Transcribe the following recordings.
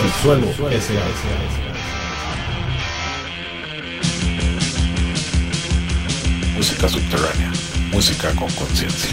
Subsuelo S.A. Música subterránea, música con conciencia.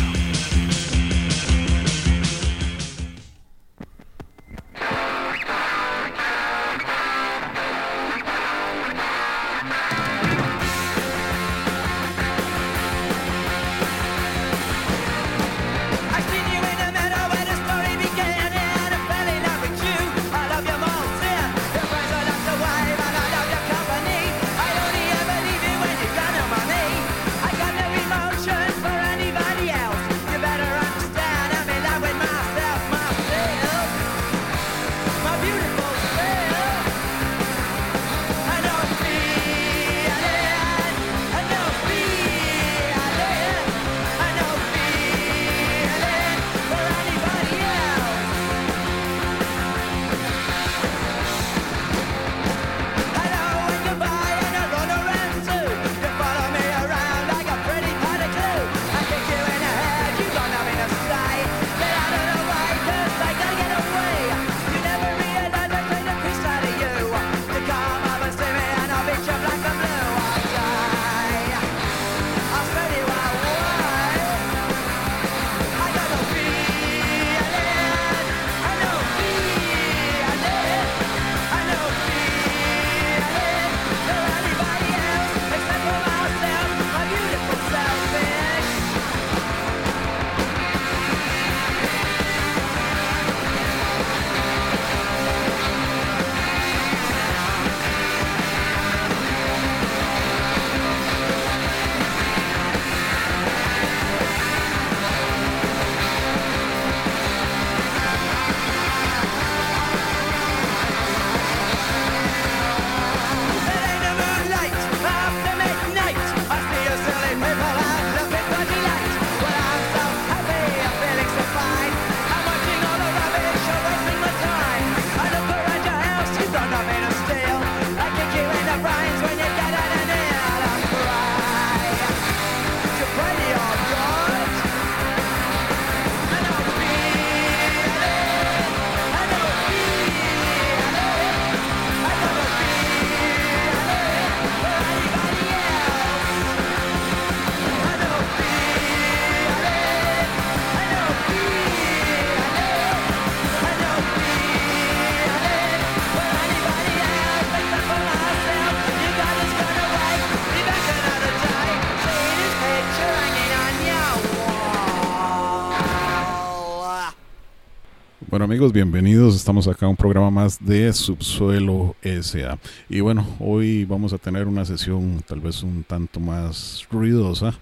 Bueno amigos, bienvenidos, estamos acá a un programa más de Subsuelo S.A. Y bueno, hoy vamos a tener una sesión tal vez un tanto más ruidosa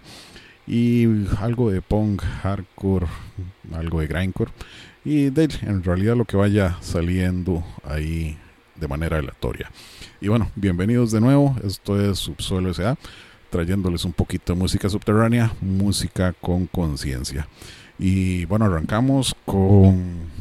y algo de punk, hardcore, algo de grindcore y en realidad lo que vaya saliendo ahí de manera aleatoria. Y bueno, bienvenidos de nuevo, esto es Subsuelo S.A. trayéndoles un poquito de música subterránea, música con conciencia. Y bueno, arrancamos con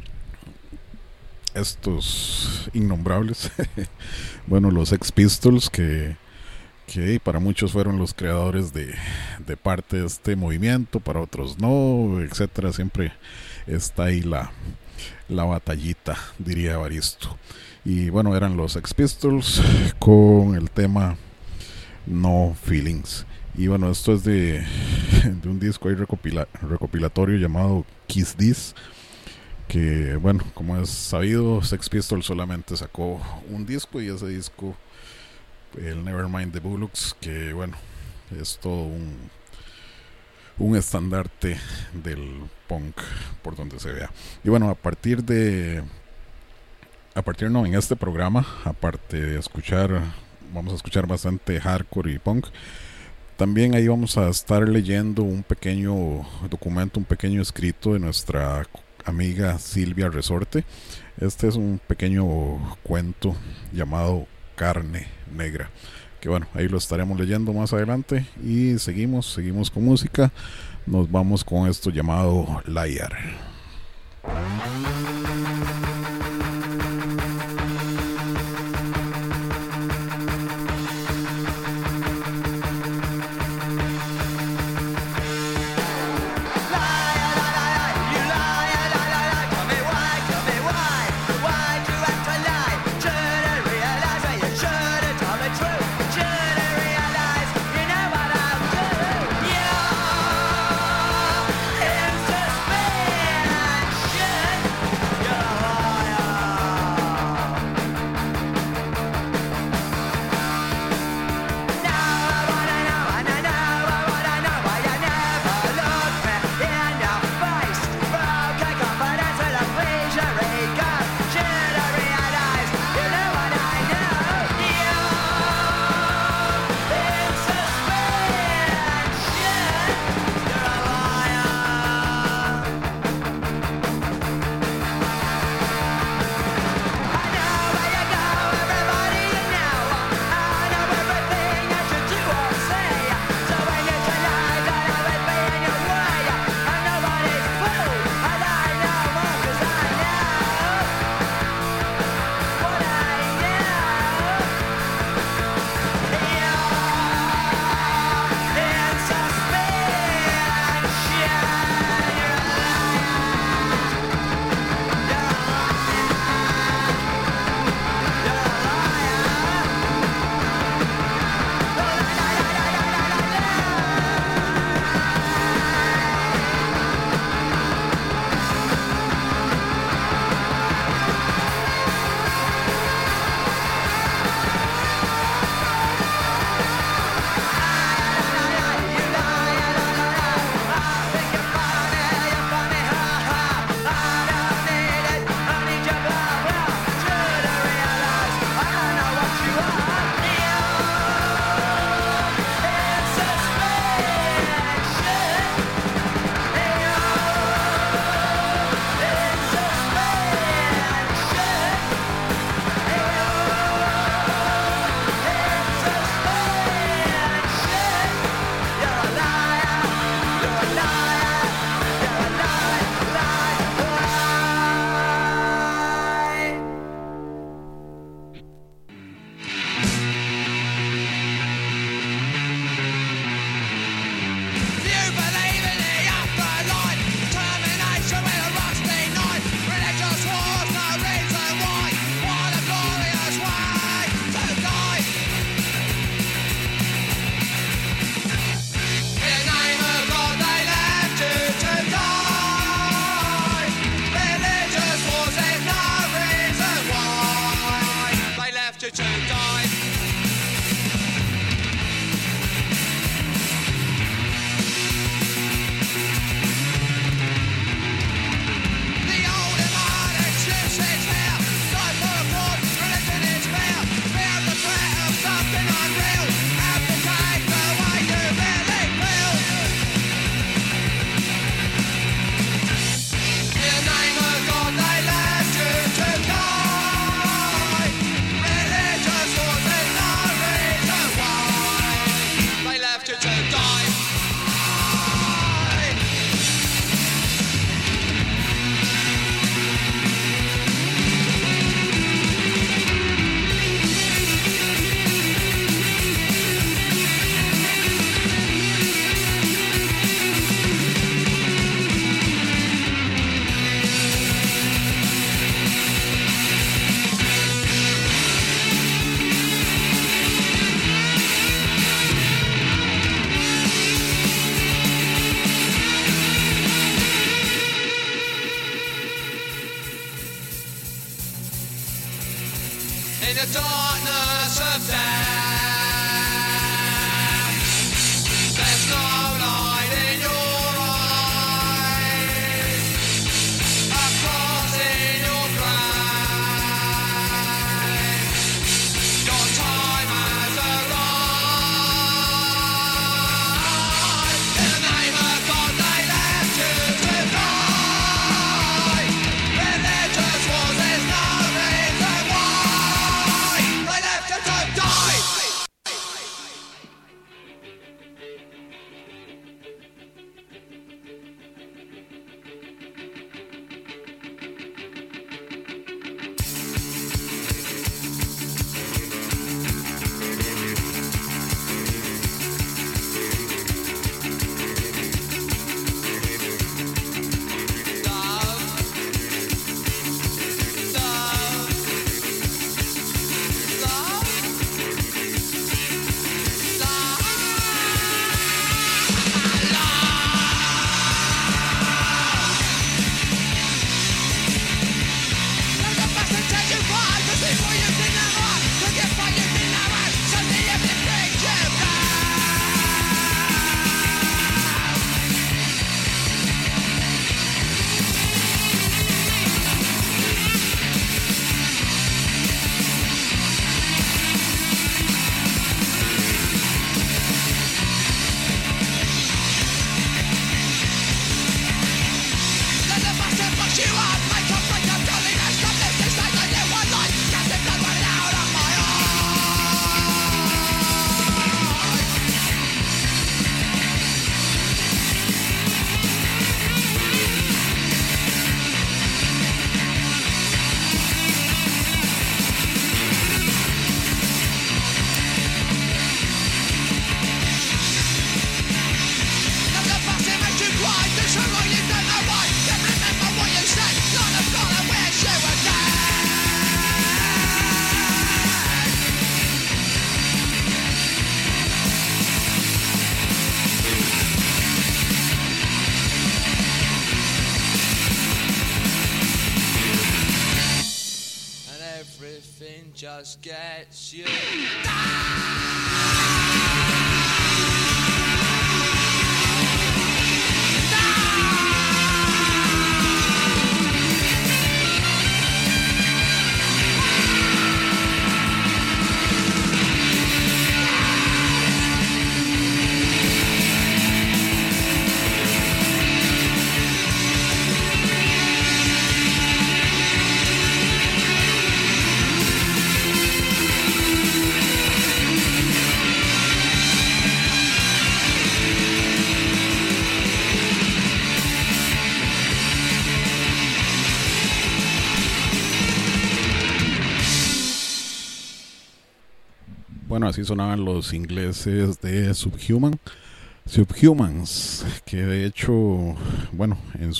estos innombrables bueno, los Sex Pistols que para muchos fueron los creadores de parte de este movimiento, para otros no, etcétera. Siempre está ahí la batallita, diría Evaristo. Y bueno, eran los Sex Pistols con el tema No Feelings. Y bueno, esto es de un disco ahí recopilatorio llamado Kiss This, que bueno, como es sabido, Sex Pistols solamente sacó un disco, y ese disco, el Nevermind the Bullocks, que bueno, es todo un estandarte del punk por donde se vea. Y bueno, en este programa, aparte de vamos a escuchar bastante hardcore y punk. También ahí vamos a estar leyendo un pequeño documento, un pequeño escrito de nuestra amiga Silvia Resorte. Este es un pequeño cuento llamado Carne Negra, que bueno, ahí lo estaremos leyendo más adelante. Y seguimos con música. Nos vamos con esto llamado Liar. Why do you have to just gets you. Bueno, así sonaban los ingleses de Subhumans, que de hecho, bueno,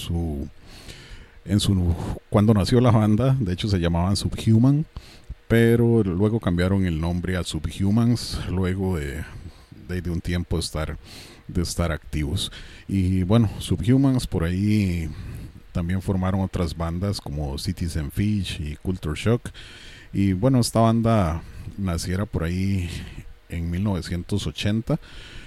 cuando nació la banda, de hecho se llamaban Subhuman, pero luego cambiaron el nombre a Subhumans luego de un tiempo de estar activos. Y bueno, Subhumans por ahí también formaron otras bandas como Citizen Fish y Culture Shock. Y bueno, esta banda naciera por ahí en 1980.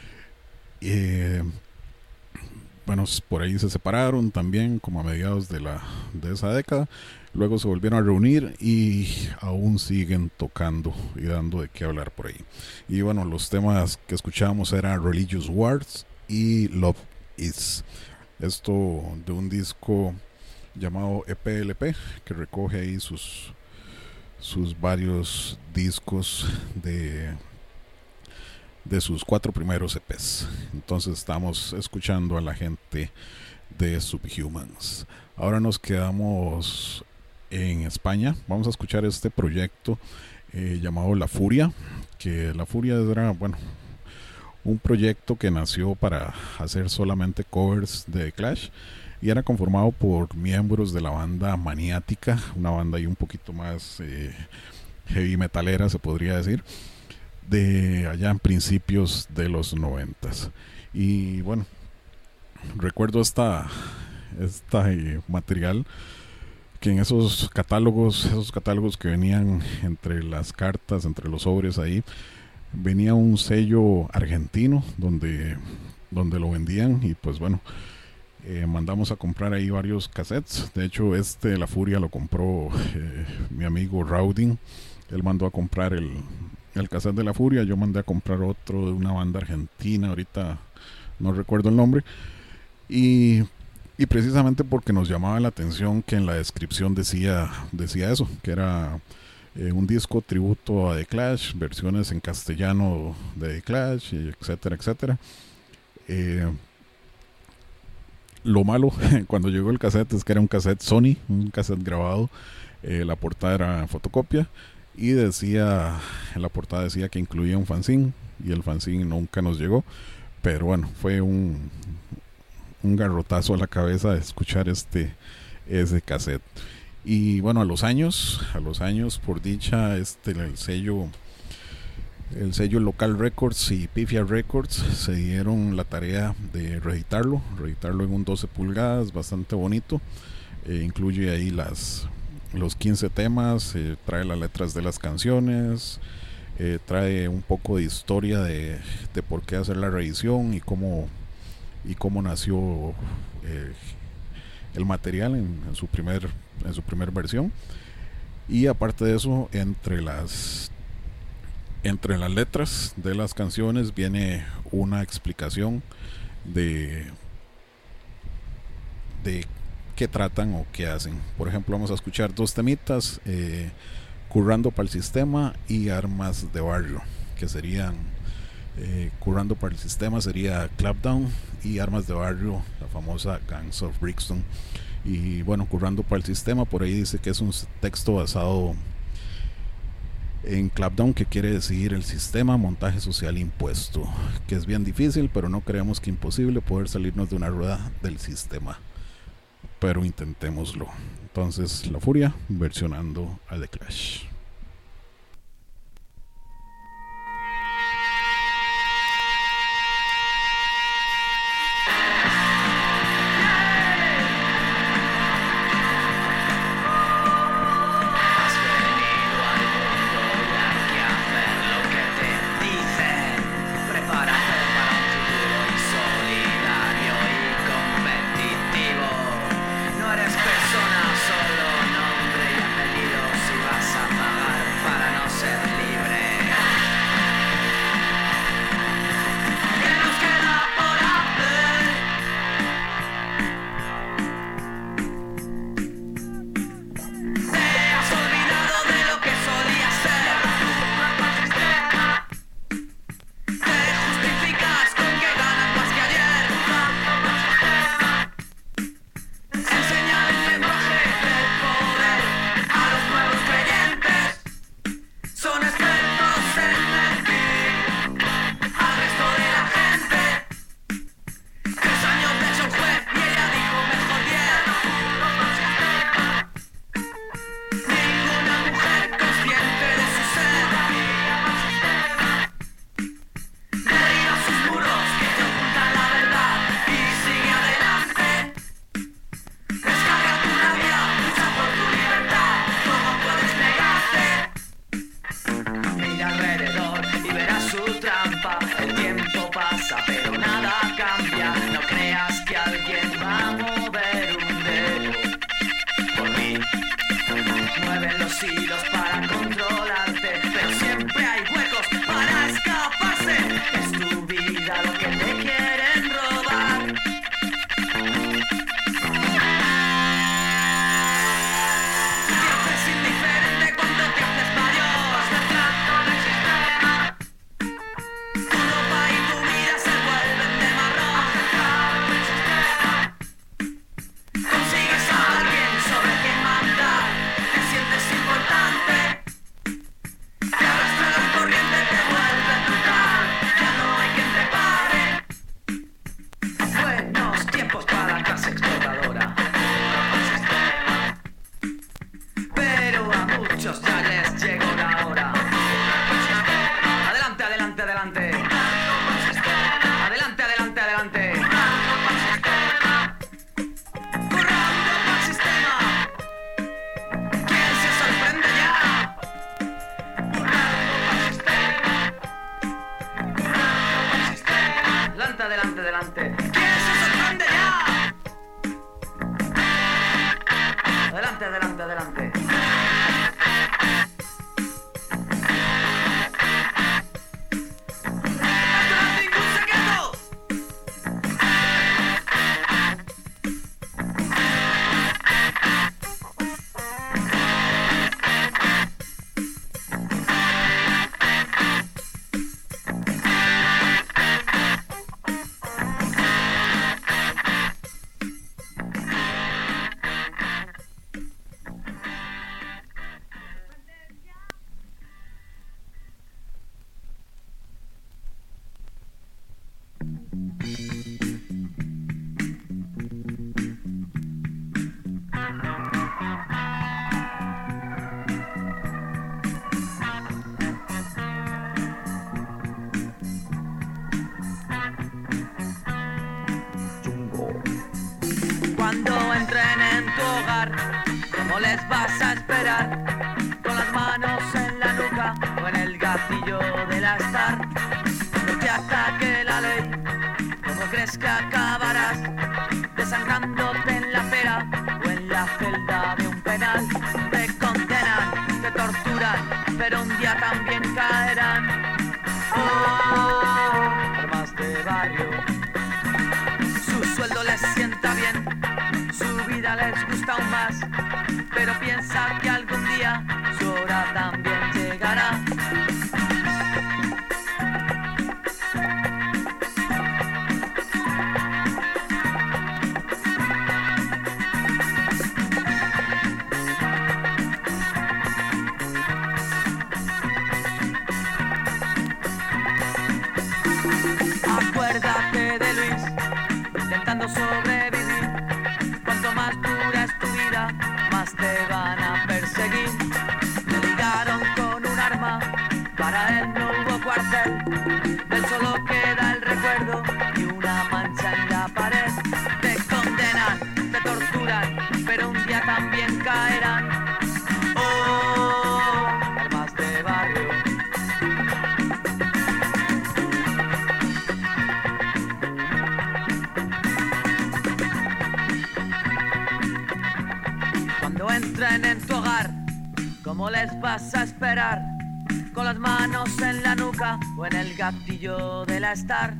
Bueno, por ahí se separaron también como a mediados de esa década. Luego se volvieron a reunir y aún siguen tocando y dando de qué hablar por ahí. Y bueno, los temas que escuchábamos eran Religious Wars y Love Is. Esto de un disco llamado EPLP, que recoge ahí sus varios discos de sus 4 primeros EPs. Entonces estamos escuchando a la gente de Subhumans. Ahora nos quedamos en España. Vamos a escuchar este proyecto llamado La Furia, que La Furia era, bueno, un proyecto que nació para hacer solamente covers de The Clash y era conformado por miembros de la banda Maniática, una banda ahí un poquito más heavy metalera, se podría decir, de allá en principios de los 90s. Y bueno, recuerdo esta material que en esos catálogos que venían entre las cartas, entre los sobres ahí, venía un sello argentino donde lo vendían. Y pues bueno, mandamos a comprar ahí varios cassettes. De hecho, La Furia lo compró mi amigo Raudin. Él mandó a comprar el cassette de La Furia. Yo mandé a comprar otro de una banda argentina, ahorita no recuerdo el nombre. Y precisamente porque nos llamaba la atención que en la descripción decía eso, que era un disco tributo a The Clash, versiones en castellano de The Clash, etcétera, etcétera. Lo malo cuando llegó el cassette es que era un cassette Sony, un cassette grabado. La portada era fotocopia y en la portada decía que incluía un fanzine, y el fanzine nunca nos llegó. Pero bueno, fue un garrotazo a la cabeza de escuchar ese cassette. Y bueno, a los años, por dicha, el sello Local Records y Pifia Records se dieron la tarea de reeditarlo en un 12 pulgadas, bastante bonito. Incluye ahí los 15 temas, trae las letras de las canciones, trae un poco de historia de por qué hacer la reedición y cómo nació el material en su primer versión. Y aparte de eso, entre las letras de las canciones viene una explicación de qué tratan o qué hacen. Por ejemplo, vamos a escuchar dos temitas, Currando para el Sistema y Armas de Barrio, que serían Currando para el Sistema sería Clapdown, y Armas de Barrio, la famosa Gangs of Brixton. Y bueno, Currando para el Sistema, por ahí dice que es un texto basado en Clapdown, que quiere decir el sistema, montaje social impuesto, que es bien difícil, pero no creemos que imposible poder salirnos de una rueda del sistema, pero intentémoslo. Entonces, La Furia versionando a The Clash. adelante, adelante, adelante. Cuando entren en tu hogar, ¿cómo les vas a esperar? Con las manos en la nuca o en el gatillo del Star. No te ataque la ley, ¿cómo crees que acabarás? Desangrándote en la pera o en la celda de un penal. Te condenan, te torturan, pero un día también caerán. Oh, armas de barrio. Su sueldo les sienta bien, su vida les gusta aún más, pero piensa que algún día su hora también llegará. Acuérdate de Luis, intentando sobrevivir. Cuanto más dura es tu vida, más te van a perseguir. Le ligaron con un arma, para él no hubo cuartel. Del solo queda el recuerdo y una mancha en la pared. Te condenan, te torturan, pero un día también caerán. Oh, armas de barrio. Cuando entren en tu hogar, ¿cómo les vas a esperar? Con las manos en la nuca o en el gatillo de la Star.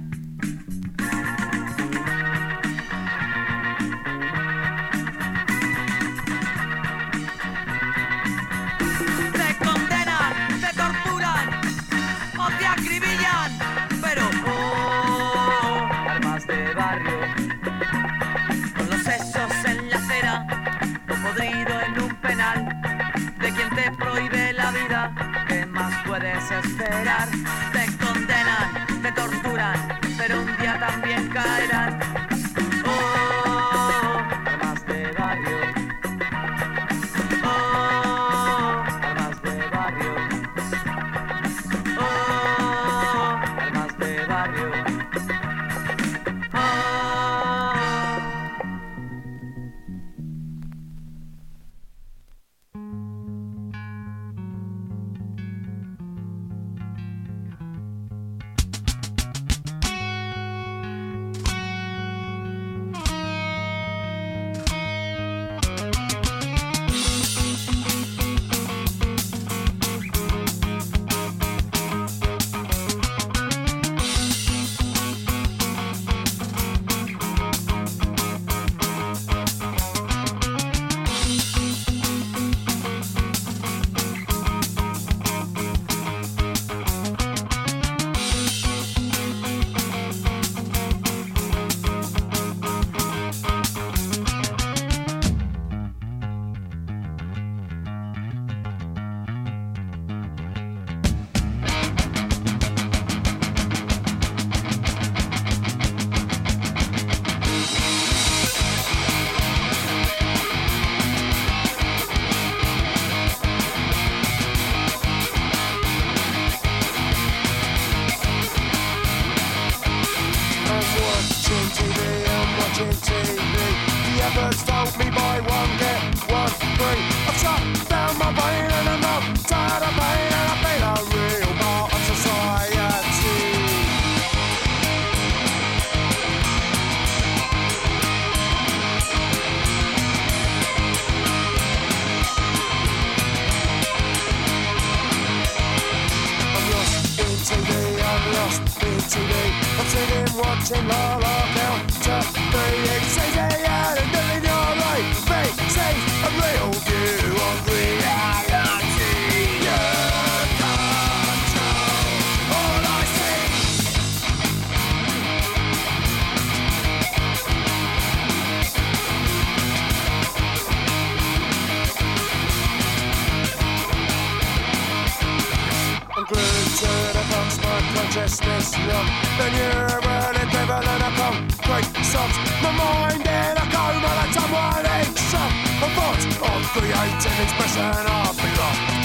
Te condenan, te torturan o te acribillan, pero oh, armas de barrio. Con los sesos en la acera, podrido en un penal, de quien te prohíbe la vida, ¿qué más puedes esperar? Te condenan, te torturan, pero un día también caerán. Oh, armas de barrio. Oh, armas de barrio. Oh, armas de barrio. Oh. watching Lola count to 3. It's easy and living your life. B, C, a real view of reality. You control all I see. I'm glued to the box, my consciousness numb. The neural equivalent of concrete stops. My mind in a coma that's on one each shot. A thought of creative expression of belongs.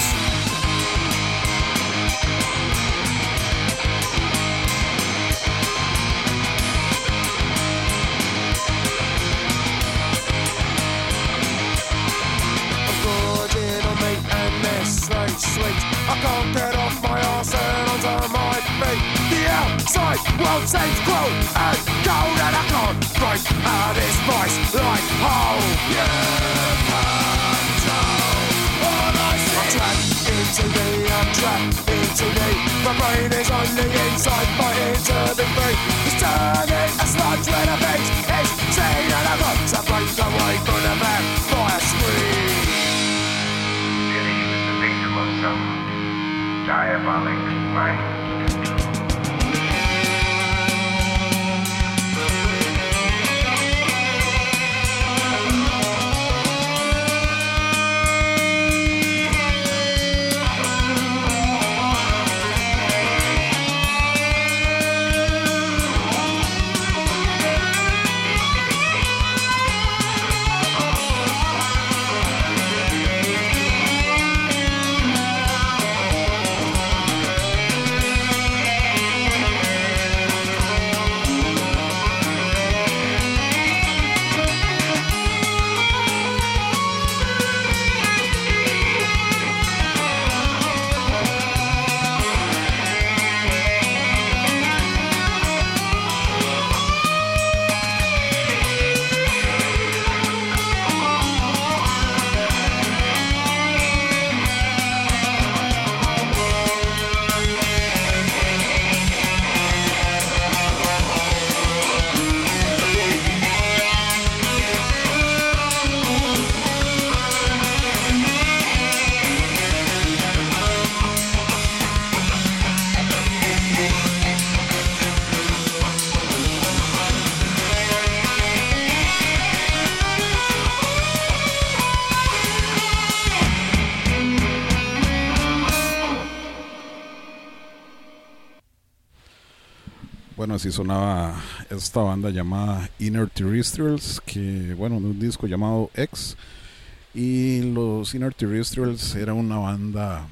I'm gorging on meat and Nestle sweet. I can't get off my arse and onto my feet. The outside world seems cruel and cold, and I can't break out this voice like hole. You control all I see. I'm trapped into me, I'm trapped into me. My brain is on the inside, fighting to be free. It's turning a sludge when a beat is seen, and I've got to break away from the vampire scream. He was the victim of some diabolic mind. Bueno, así sonaba esta banda llamada Inner Terrestrials, que bueno, un disco llamado X. Y los Inner Terrestrials era una banda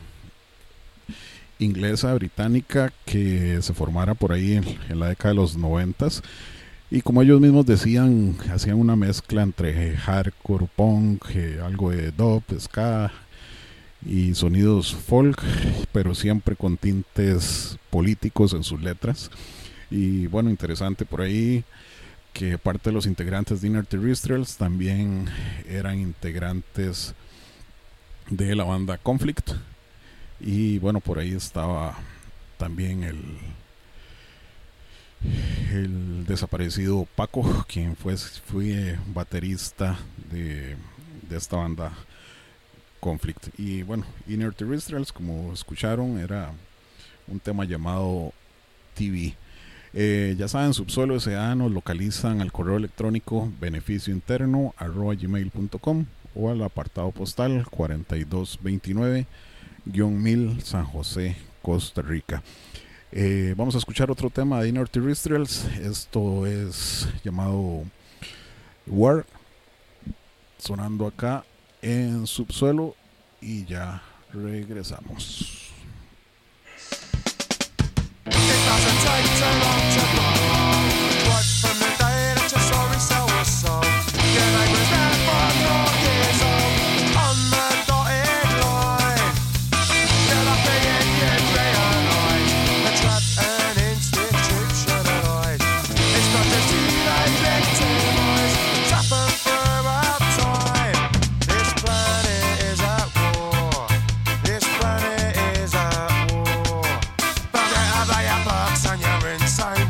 inglesa, británica, que se formara por ahí en la década de los 90s. Y como ellos mismos decían, hacían una mezcla entre hardcore, punk, algo de dub, ska y sonidos folk, pero siempre con tintes políticos en sus letras. Y bueno, interesante por ahí que parte de los integrantes de Inner Terrestrials también eran integrantes de la banda Conflict. Y bueno, por ahí estaba también el desaparecido Paco, quien fue baterista de esta banda Conflict. Y bueno, Inner Terrestrials, como escucharon, era un tema llamado TV. Ya saben, Subsuelo S.A. nos localizan al correo electrónico beneficiointerno@gmail.com o al apartado postal 4229-1000 San José, Costa Rica. Vamos a escuchar otro tema de Inner Terrestrials. Esto es llamado War, sonando acá en Subsuelo, y ya regresamos. It doesn't take too long to grow. Right from the day that you saw me so or so. Your name was there for 4 years old. On the dotted line. You're lucky and you realise the trap and institutionalised. It's not just you they victimise. It's happened throughout time. This planet is at war. This planet is at war. Forget about your bucks and your insane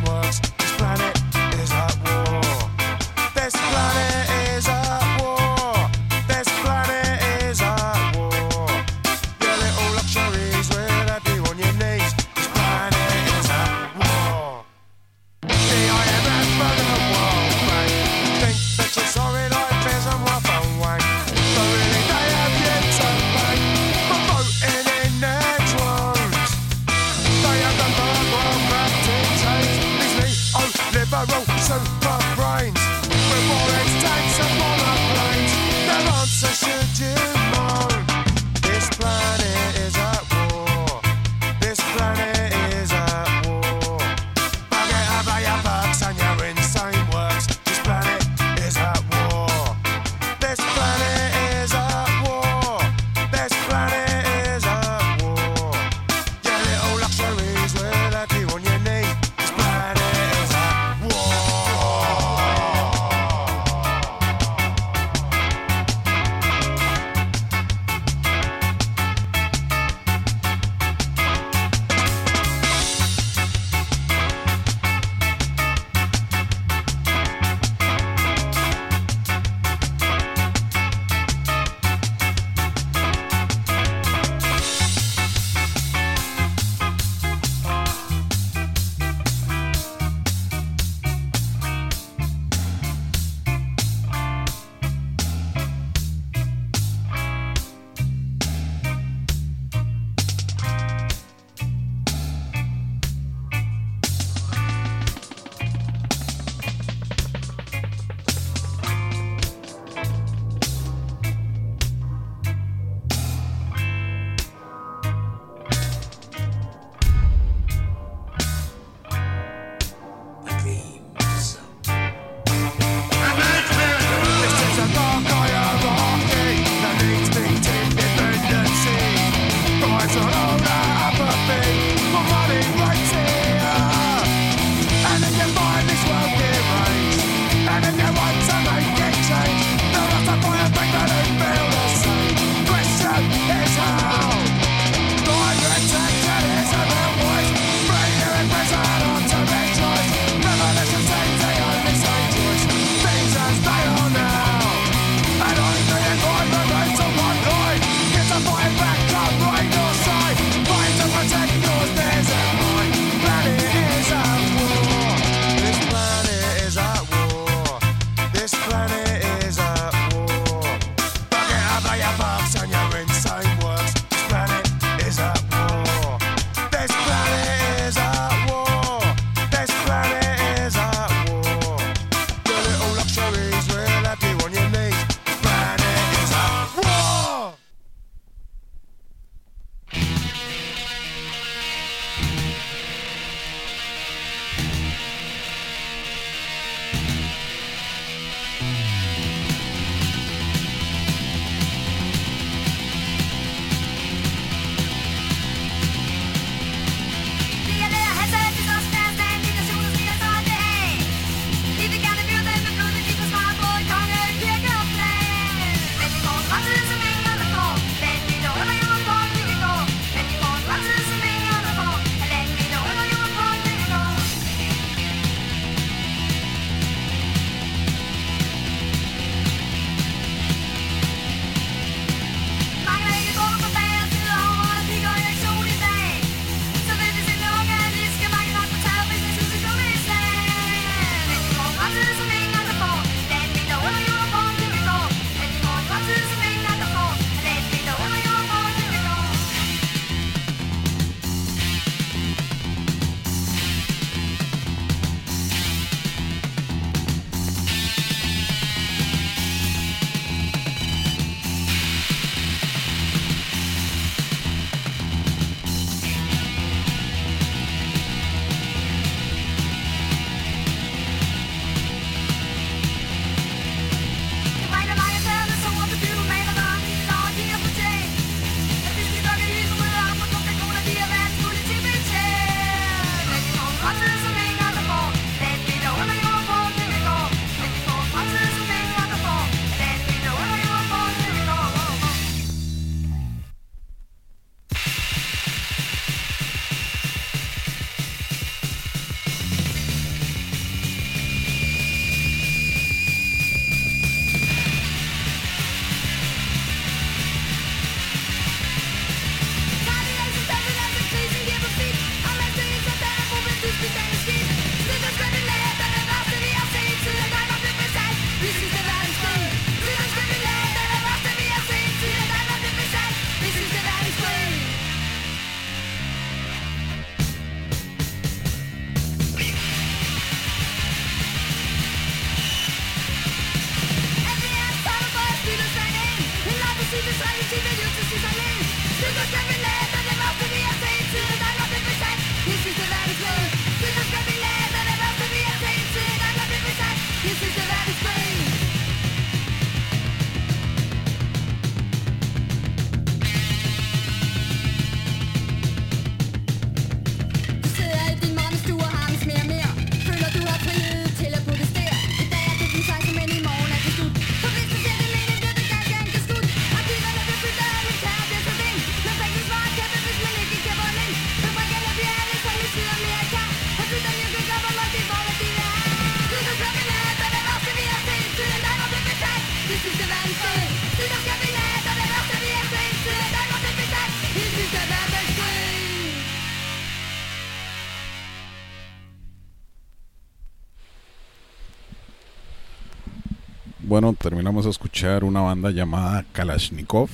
Bueno, terminamos de escuchar una banda llamada Kalashnikov.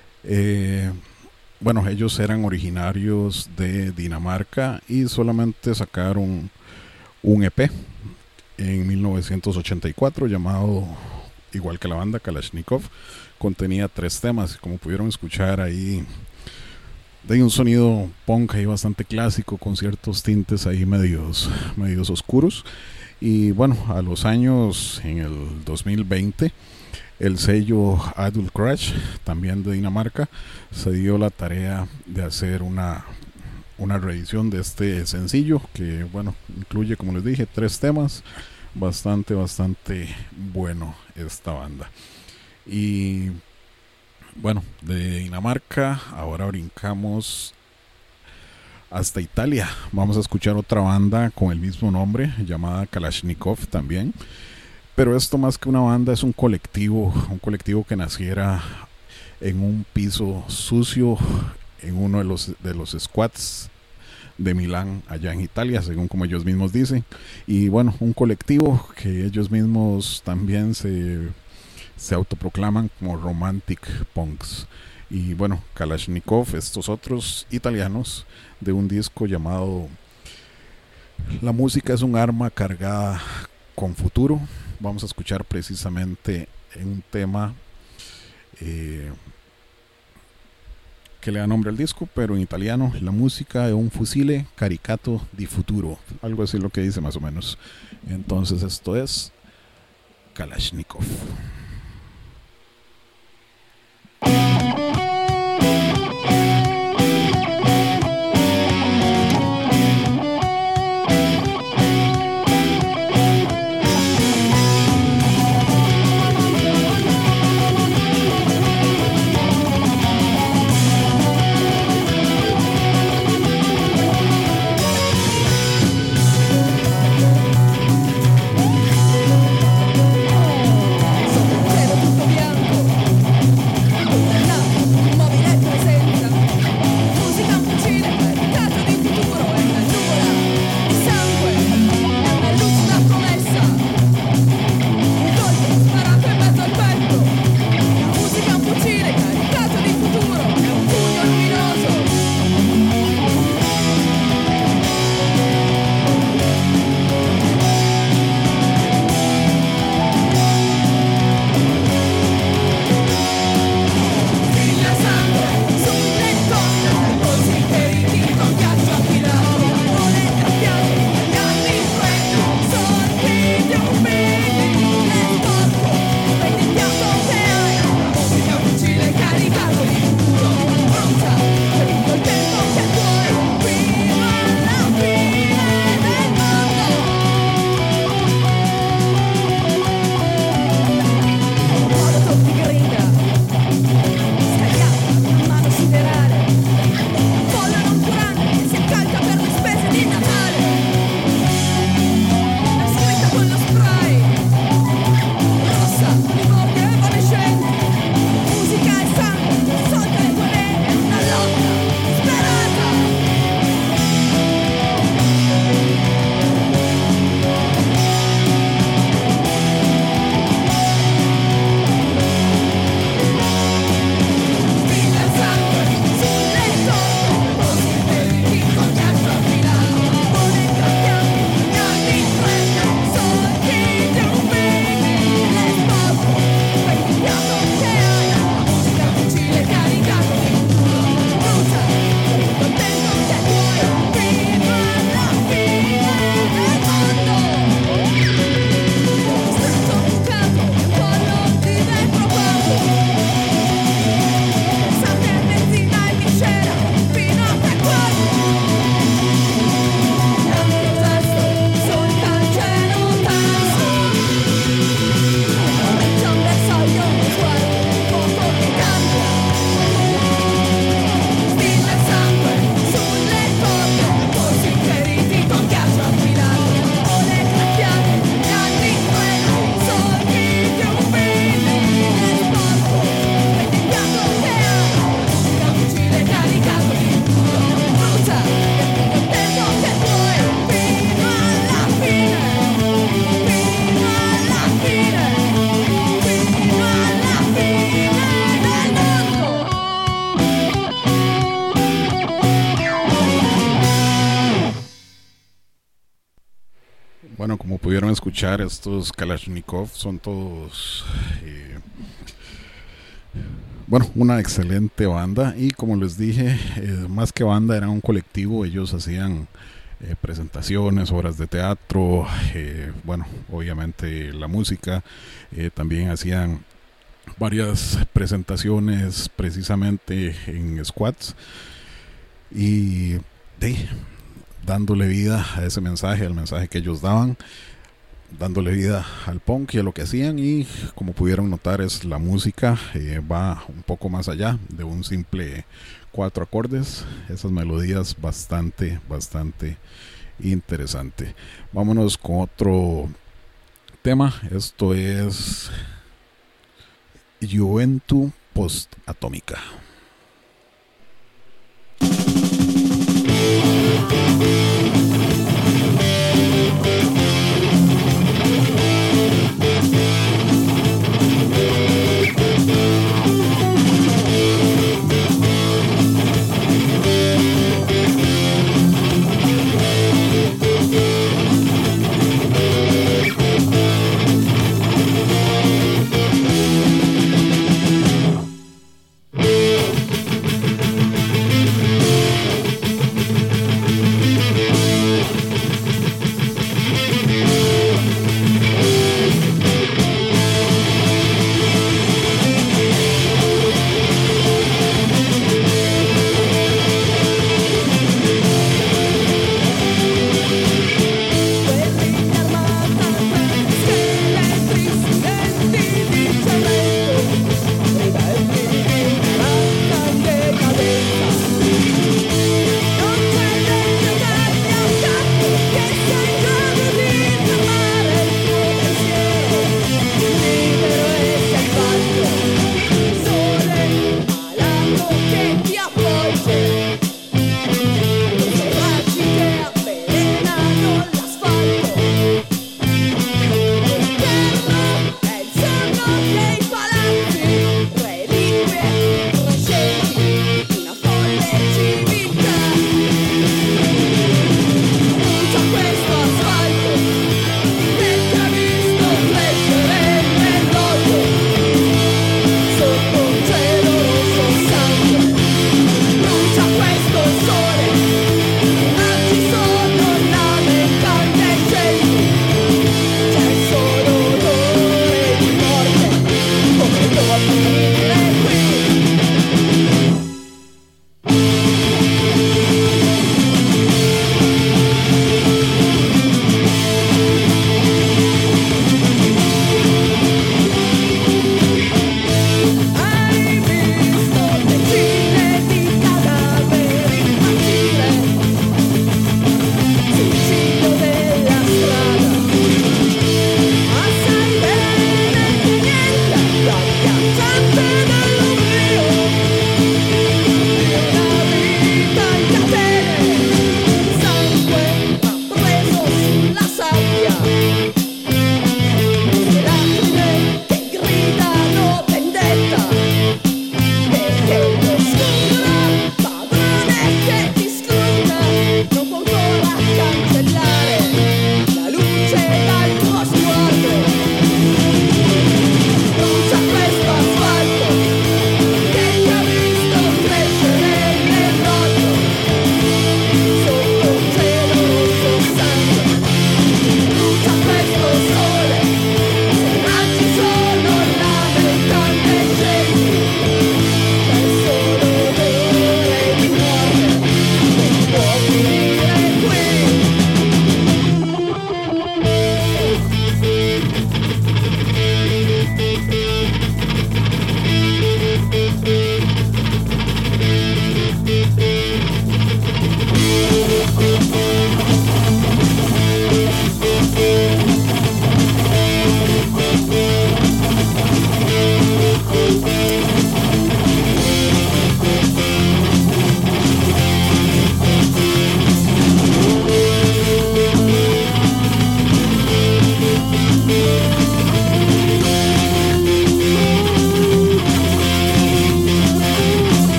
Bueno, ellos eran originarios de Dinamarca y solamente sacaron un EP en 1984 llamado, igual que la banda, Kalashnikov. Contenía 3 temas, como pudieron escuchar ahí, de un sonido punk ahí bastante clásico, con ciertos tintes ahí medios oscuros. Y bueno, a los años, en el 2020, el sello Adult Crash, también de Dinamarca, se dio la tarea de hacer una reedición de este sencillo, que bueno, incluye, como les dije, 3 temas. Bastante bueno esta banda. Y bueno, de Dinamarca ahora brincamos hasta Italia. Vamos a escuchar otra banda con el mismo nombre, llamada Kalashnikov también. Pero esto, más que una banda, es un colectivo que naciera en un piso sucio en uno de los squats de Milán, allá en Italia, según como ellos mismos dicen. Y bueno, un colectivo que ellos mismos también se autoproclaman como romantic punks. Y bueno, Kalashnikov, estos otros italianos, de un disco llamado La música es un arma cargada con futuro. Vamos a escuchar precisamente un tema que le da nombre al disco, pero en italiano: la música è un fucile caricato di futuro, algo así lo que dice más o menos. Entonces esto es Kalashnikov. So Bueno, como pudieron escuchar, estos Kalashnikov son todos, bueno, una excelente banda. Y como les dije, más que banda, eran un colectivo. Ellos hacían presentaciones, obras de teatro, bueno, obviamente la música. También hacían varias presentaciones precisamente en squats. Y dándole vida a ese mensaje, al mensaje que ellos daban, dándole vida al punk y a lo que hacían. Y como pudieron notar, es la música va un poco más allá de un simple 4 acordes. Esas melodías bastante interesante. Vámonos con otro tema. Esto es Juventud Post-Atómica.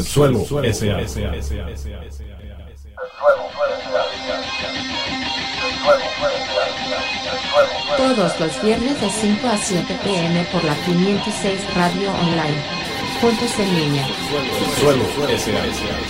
Subsuelo S.A. Todos los viernes de 5 a 7 p.m. por la 506 Radio Online. Puntos en línea. Subsuelo S.A.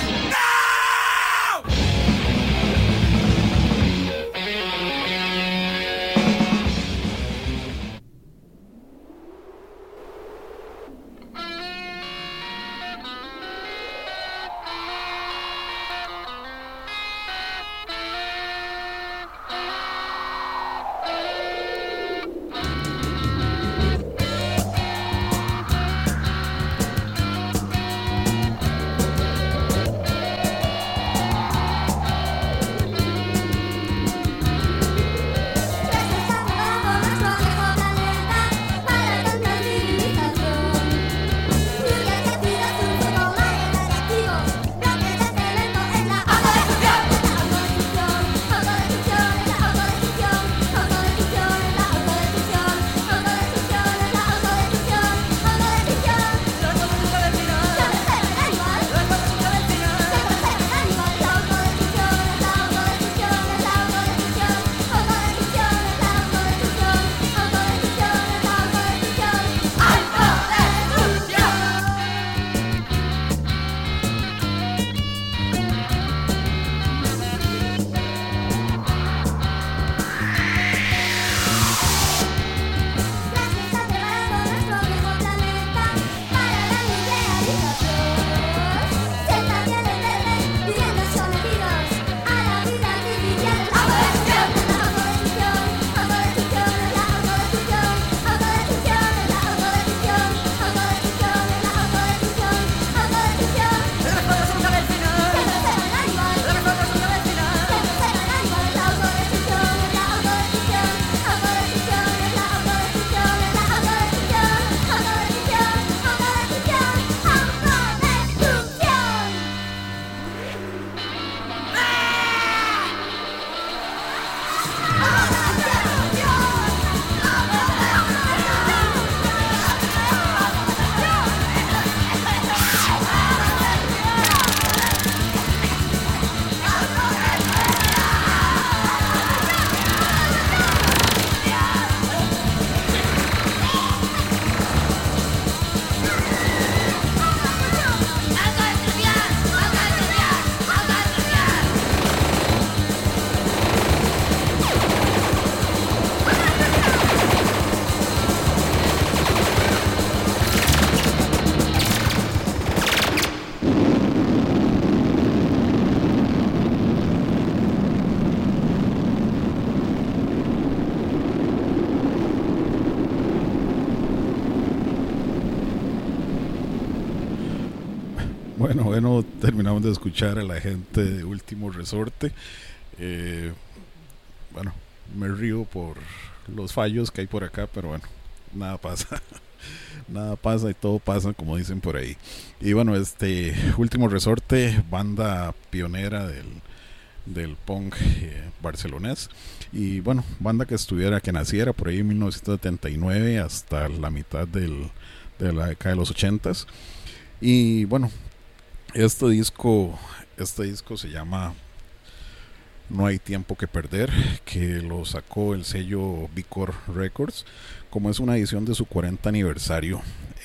Bueno, terminamos de escuchar a la gente de Último Resorte. Bueno, me río por los fallos que hay por acá, pero bueno, nada pasa. Nada pasa y todo pasa, como dicen por ahí. Y bueno, Último Resorte, banda pionera del punk barcelonés. Y bueno, banda que naciera por ahí en 1979 hasta la mitad de la década de los 80s. Y bueno, este disco se llama No hay tiempo que perder, que lo sacó el sello Vicor Records, como es una edición de su 40 aniversario,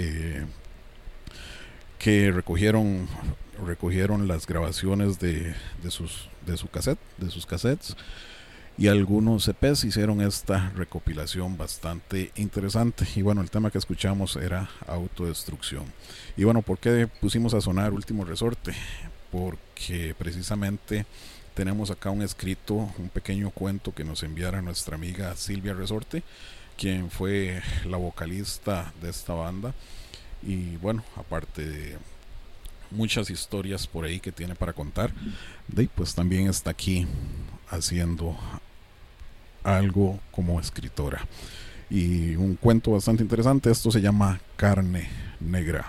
que recogieron las grabaciones de sus cassettes y algunos EPs. Hicieron esta recopilación bastante interesante. Y bueno, el tema que escuchamos era Autodestrucción. Y bueno, ¿por qué pusimos a sonar Último Resorte? Porque precisamente tenemos acá un escrito, un pequeño cuento que nos enviara nuestra amiga Silvia Resorte, quien fue la vocalista de esta banda. Y bueno, aparte de muchas historias por ahí que tiene para contar, pues también está aquí haciendo algo como escritora. Y un cuento bastante interesante. Esto se llama Carne Negra.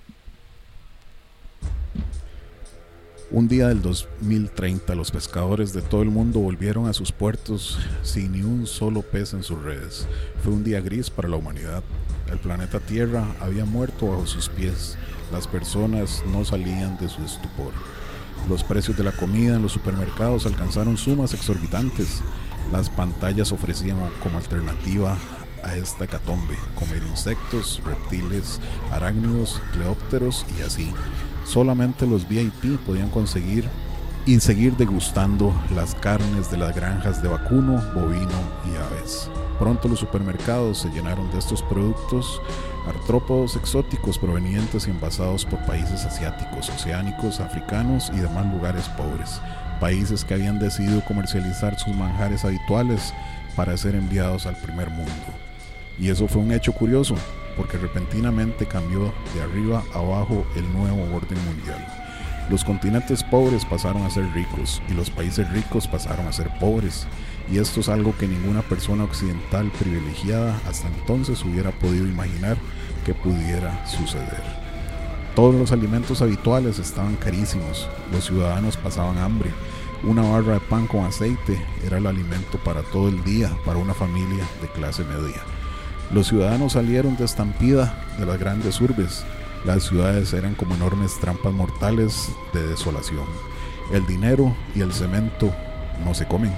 Un día del 2030, los pescadores de todo el mundo volvieron a sus puertos sin ni un solo pez en sus redes. Fue un día gris para la humanidad. El planeta Tierra había muerto bajo sus pies. Las personas no salían de su estupor. Los precios de la comida en los supermercados alcanzaron sumas exorbitantes. Las pantallas ofrecían como alternativa a esta hecatombe comer insectos, reptiles, arácnidos, cleópteros y así. Solamente los VIP podían conseguir y seguir degustando las carnes de las granjas de vacuno, bovino y aves. Pronto los supermercados se llenaron de estos productos artrópodos exóticos provenientes y envasados por países asiáticos, oceánicos, africanos y demás lugares pobres, países que habían decidido comercializar sus manjares habituales para ser enviados al primer mundo. Y eso fue un hecho curioso, porque repentinamente cambió de arriba a abajo el nuevo orden mundial. Los continentes pobres pasaron a ser ricos y los países ricos pasaron a ser pobres, y esto es algo que ninguna persona occidental privilegiada hasta entonces hubiera podido imaginar que pudiera suceder. Todos los alimentos habituales estaban carísimos, los ciudadanos pasaban hambre. Una barra de pan con aceite era el alimento para todo el día para una familia de clase media. Los ciudadanos salieron de estampida de las grandes urbes. Las ciudades eran como enormes trampas mortales de desolación. El dinero y el cemento no se comen.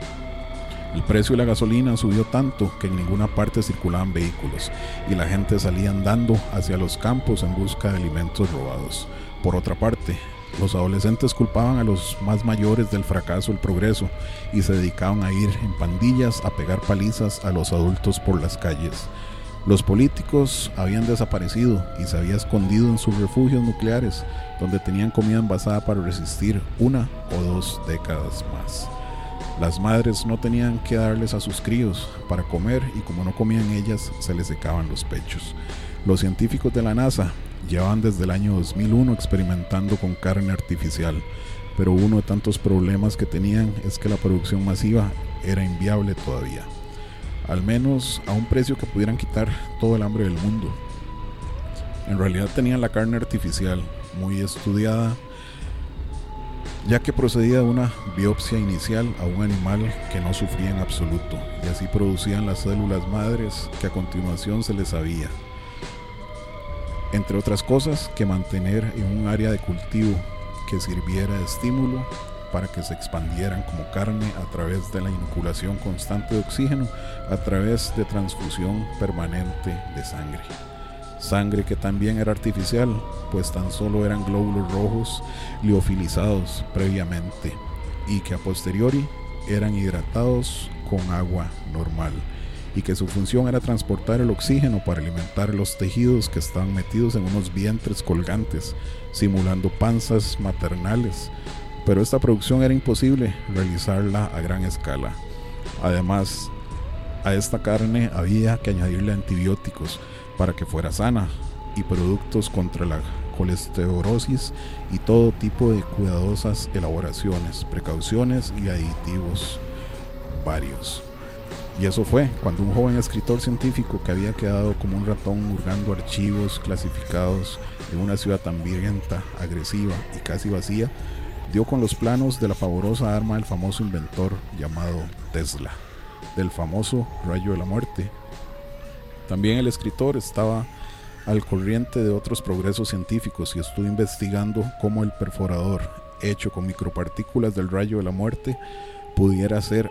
El precio de la gasolina subió tanto que en ninguna parte circulaban vehículos y la gente salía andando hacia los campos en busca de alimentos robados. Por otra parte, los adolescentes culpaban a los más mayores del fracaso del progreso y se dedicaban a ir en pandillas a pegar palizas a los adultos por las calles. Los políticos habían desaparecido y se habían escondido en sus refugios nucleares, donde tenían comida envasada para resistir 1 o 2 décadas más. Las madres no tenían que darles a sus críos para comer y como no comían ellas, se les secaban los pechos. Los científicos de la NASA llevaban desde el año 2001 experimentando con carne artificial, pero uno de tantos problemas que tenían es que la producción masiva era inviable todavía, al menos a un precio que pudieran quitar todo el hambre del mundo. En realidad tenían la carne artificial muy estudiada, ya que procedía de una biopsia inicial a un animal que no sufría en absoluto, y así producían las células madres que a continuación se les sabía. Entre otras cosas, que mantener en un área de cultivo que sirviera de estímulo para que se expandieran como carne a través de la inoculación constante de oxígeno, a través de transfusión permanente de sangre. Sangre que también era artificial, pues tan solo eran glóbulos rojos liofilizados previamente y que a posteriori eran hidratados con agua normal, y que su función era transportar el oxígeno para alimentar los tejidos que estaban metidos en unos vientres colgantes, simulando panzas maternales. Pero esta producción era imposible realizarla a gran escala. Además, a esta carne había que añadirle antibióticos para que fuera sana, y productos contra la colesterolosis y todo tipo de cuidadosas elaboraciones, precauciones y aditivos varios. Y eso fue cuando un joven escritor científico que había quedado como un ratón hurgando archivos clasificados en una ciudad hambrienta, agresiva y casi vacía, dio con los planos de la pavorosa arma del famoso inventor llamado Tesla, del famoso rayo de la muerte. También el escritor estaba al corriente de otros progresos científicos y estuvo investigando cómo el perforador hecho con micropartículas del rayo de la muerte pudiera ser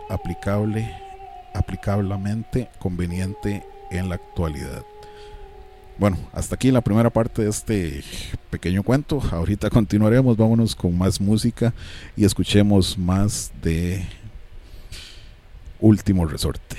aplicablemente conveniente en la actualidad. Bueno, hasta aquí la primera parte de este pequeño cuento. Ahorita continuaremos, vámonos con más música y escuchemos más de Último Resorte.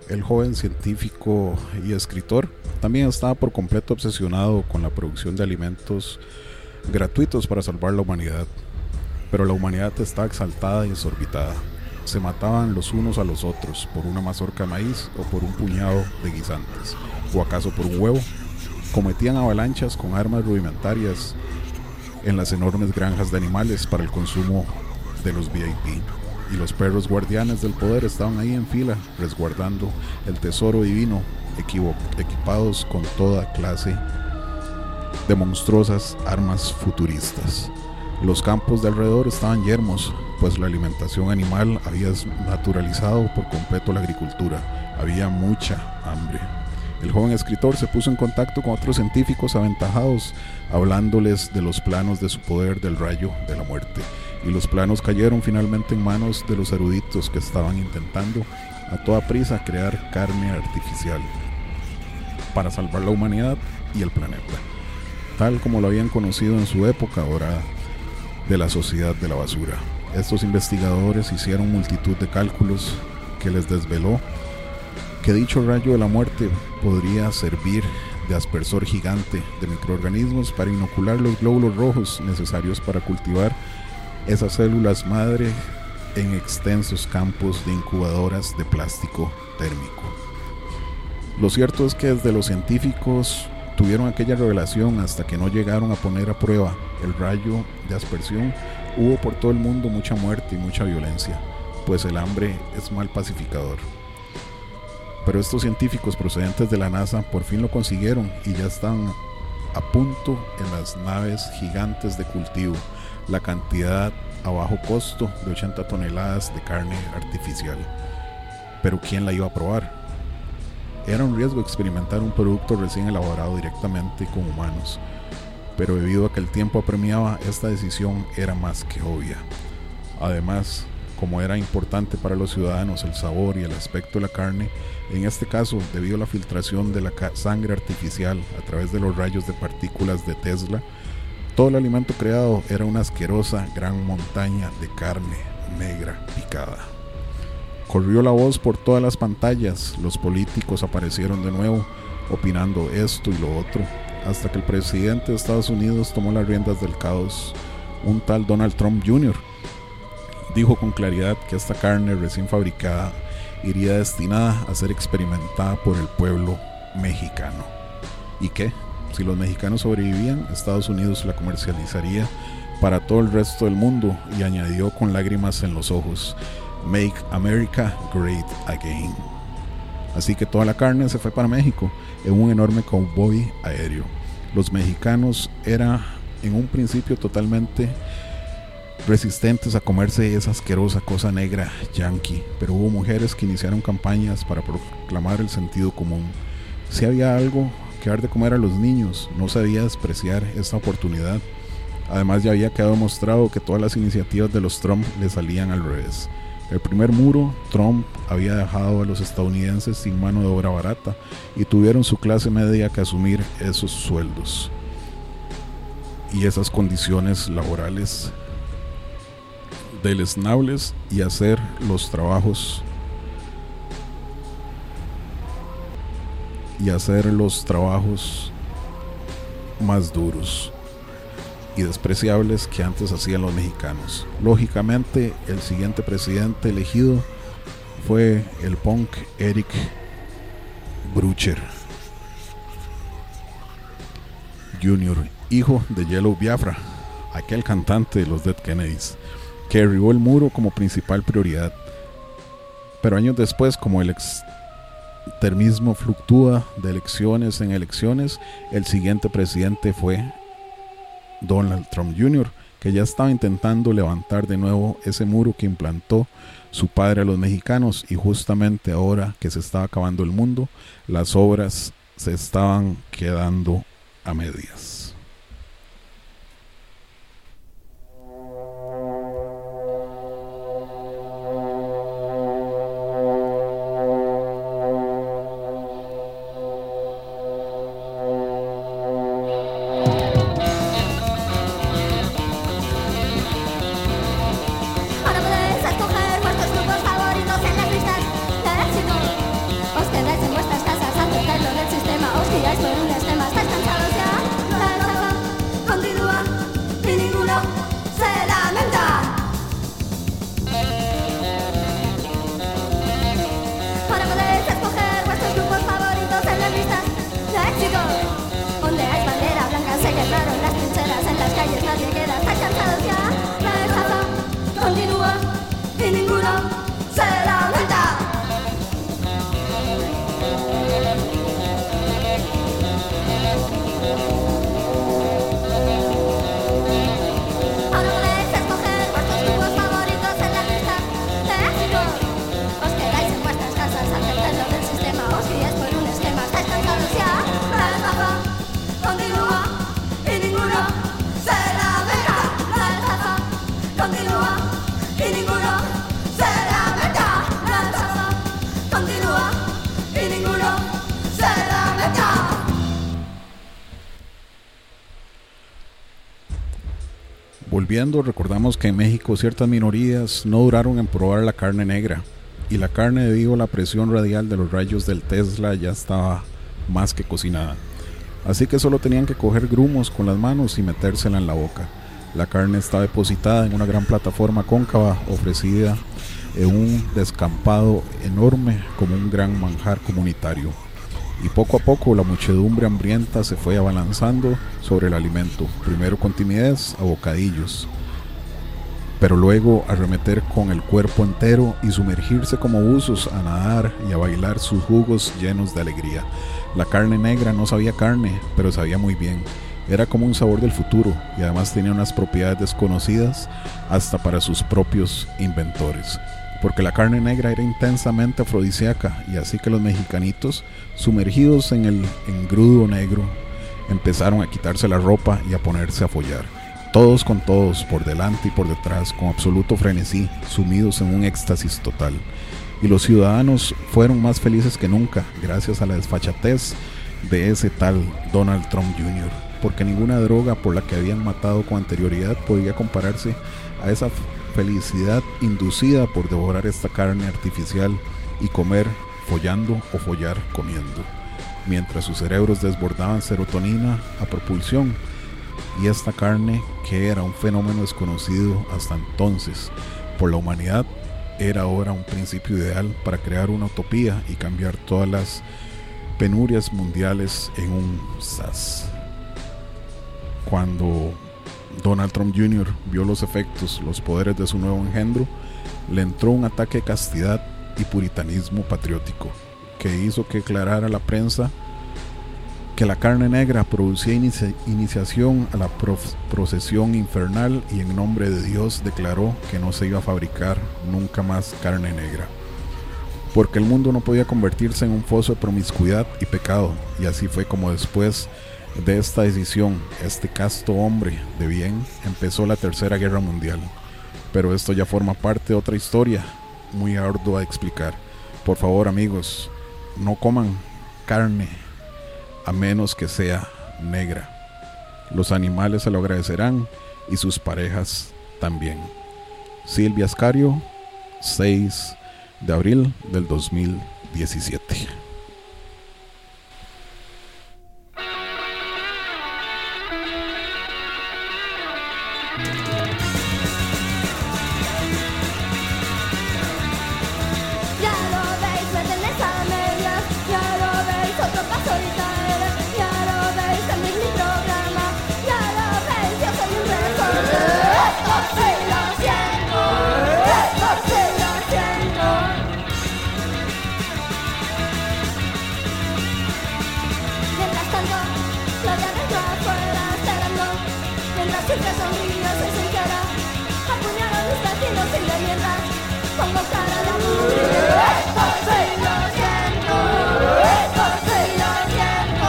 el joven científico y escritor, también estaba por completo obsesionado con la producción de alimentos gratuitos para salvar la humanidad. Pero la humanidad estaba exaltada y exorbitada. Se mataban los unos a los otros por una mazorca de maíz o por un puñado de guisantes, o acaso por un huevo. Cometían avalanchas con armas rudimentarias en las enormes granjas de animales para el consumo de los VIP. Y los perros guardianes del poder estaban ahí en fila, resguardando el tesoro divino, equipados con toda clase de monstruosas armas futuristas. Los campos de alrededor estaban yermos, pues la alimentación animal había naturalizado por completo la agricultura. Había mucha hambre. El joven escritor se puso en contacto con otros científicos aventajados, hablándoles de los planos de su poder del rayo de la muerte. Y los planos cayeron finalmente en manos de los eruditos que estaban intentando a toda prisa crear carne artificial para salvar la humanidad y el planeta, tal como lo habían conocido en su época dorada de la sociedad de la basura. Estos investigadores hicieron multitud de cálculos que les desveló que dicho rayo de la muerte podría servir de aspersor gigante de microorganismos para inocular los glóbulos rojos necesarios para cultivar esas células madre en extensos campos de incubadoras de plástico térmico. Lo cierto es que desde los científicos tuvieron aquella revelación hasta que no llegaron a poner a prueba el rayo de aspersión, hubo por todo el mundo mucha muerte y mucha violencia, pues el hambre es mal pacificador. Pero estos científicos procedentes de la NASA por fin lo consiguieron y ya están a punto en las naves gigantes de cultivo la cantidad a bajo costo de 80 toneladas de carne artificial. Pero ¿quién la iba a probar? Era un riesgo experimentar un producto recién elaborado directamente con humanos, pero debido a que el tiempo apremiaba, esta decisión era más que obvia. Además, como era importante para los ciudadanos el sabor y el aspecto de la carne, en este caso, debido a la filtración de la sangre artificial a través de los rayos de partículas de Tesla, todo el alimento creado era una asquerosa gran montaña de carne negra picada. Corrió la voz por todas las pantallas, los políticos aparecieron de nuevo, opinando esto y lo otro, hasta que el presidente de Estados Unidos tomó las riendas del caos, un tal Donald Trump Jr. Dijo con claridad que esta carne recién fabricada iría destinada a ser experimentada por el pueblo mexicano. ¿Y qué? Si los mexicanos sobrevivían, Estados Unidos la comercializaría para todo el resto del mundo, y añadió con lágrimas en los ojos: Make America Great Again. Así que toda la carne se fue para México en un enorme convoy aéreo. Los mexicanos eran en un principio totalmente resistentes a comerse esa asquerosa cosa negra yankee, pero hubo mujeres que iniciaron campañas para proclamar el sentido común. Si había algo que dar de comer a los niños, no se debía despreciar esta oportunidad. Además, ya había quedado demostrado que todas las iniciativas de los Trump le salían al revés. El primer muro, Trump había dejado a los estadounidenses sin mano de obra barata y tuvieron su clase media que asumir esos sueldos y esas condiciones laborales deleznables y hacer los trabajos más duros y despreciables que antes hacían los mexicanos. Lógicamente, el siguiente presidente elegido fue el punk Eric Brucher Jr., hijo de Yellow Biafra, aquel cantante de los Dead Kennedys, que derribó el muro como principal prioridad. Pero años después, como el extremismo fluctúa de elecciones en elecciones, el siguiente presidente fue Donald Trump Jr., que ya estaba intentando levantar de nuevo ese muro que implantó su padre a los mexicanos, y justamente ahora que se estaba acabando el mundo, las obras se estaban quedando a medias. Ahora puedes escoger vuestros grupos favoritos en las listas de éxito. continúa y ninguno se la meta. La danza continúa y ninguno se la meta. Volviendo, recordamos que en México ciertas minorías no duraron en probar la carne negra, y la carne, debido a la presión radial de los rayos del Tesla, ya estaba más que cocinada. Así que solo tenían que coger grumos con las manos y metérsela en la boca. La carne estaba depositada en una gran plataforma cóncava ofrecida en un descampado enorme como un gran manjar comunitario. Y poco a poco la muchedumbre hambrienta se fue abalanzando sobre el alimento, primero con timidez a bocadillos, pero luego arremeter con el cuerpo entero y sumergirse como buzos a nadar y a bailar sus jugos llenos de alegría. La carne negra no sabía carne, pero sabía muy bien. Era como un sabor del futuro, y además tenía unas propiedades desconocidas hasta para sus propios inventores, porque la carne negra era intensamente afrodisíaca, y así que los mexicanitos, sumergidos en el engrudo negro, empezaron a quitarse la ropa y a ponerse a follar. Todos con todos, por delante y por detrás, con absoluto frenesí, sumidos en un éxtasis total. Y los ciudadanos fueron más felices que nunca, gracias a la desfachatez de ese tal Donald Trump Jr., porque ninguna droga por la que habían matado con anterioridad podía compararse a esa felicidad inducida por devorar esta carne artificial y comer follando o follar comiendo, mientras sus cerebros desbordaban serotonina a propulsión. Y esta carne, que era un fenómeno desconocido hasta entonces por la humanidad, era ahora un principio ideal para crear una utopía y cambiar todas las penurias mundiales en un sas. Cuando Donald Trump Jr. vio los efectos, los poderes de su nuevo engendro, le entró un ataque de castidad y puritanismo patriótico, que hizo que declarara a la prensa que la carne negra producía iniciación a la procesión infernal, y en nombre de Dios declaró que no se iba a fabricar nunca más carne negra, porque el mundo no podía convertirse en un foso de promiscuidad y pecado. Y así fue como después de esta decisión, este casto hombre de bien empezó la Tercera Guerra Mundial. Pero esto ya forma parte de otra historia muy ardua de explicar. Por favor, amigos, no coman carne a menos que sea negra. Los animales se lo agradecerán y sus parejas también. Silvia Ascario, 6 de abril del 2017. Ya lo veis, me tenéis a medias. Ya lo veis, otro paso y caer. Ya lo veis, tenéis mi programa. Ya lo veis, yo soy un récord. Esto sí lo siento. Esto sí lo siento. Mientras tanto, lo de adentro afuera esperando. Mientras siempre sonrío, soy sincera. Apuñalo a mis vecinos y de mientras pongo cara de amor. Esto sí lo siento. Esto sí lo siento.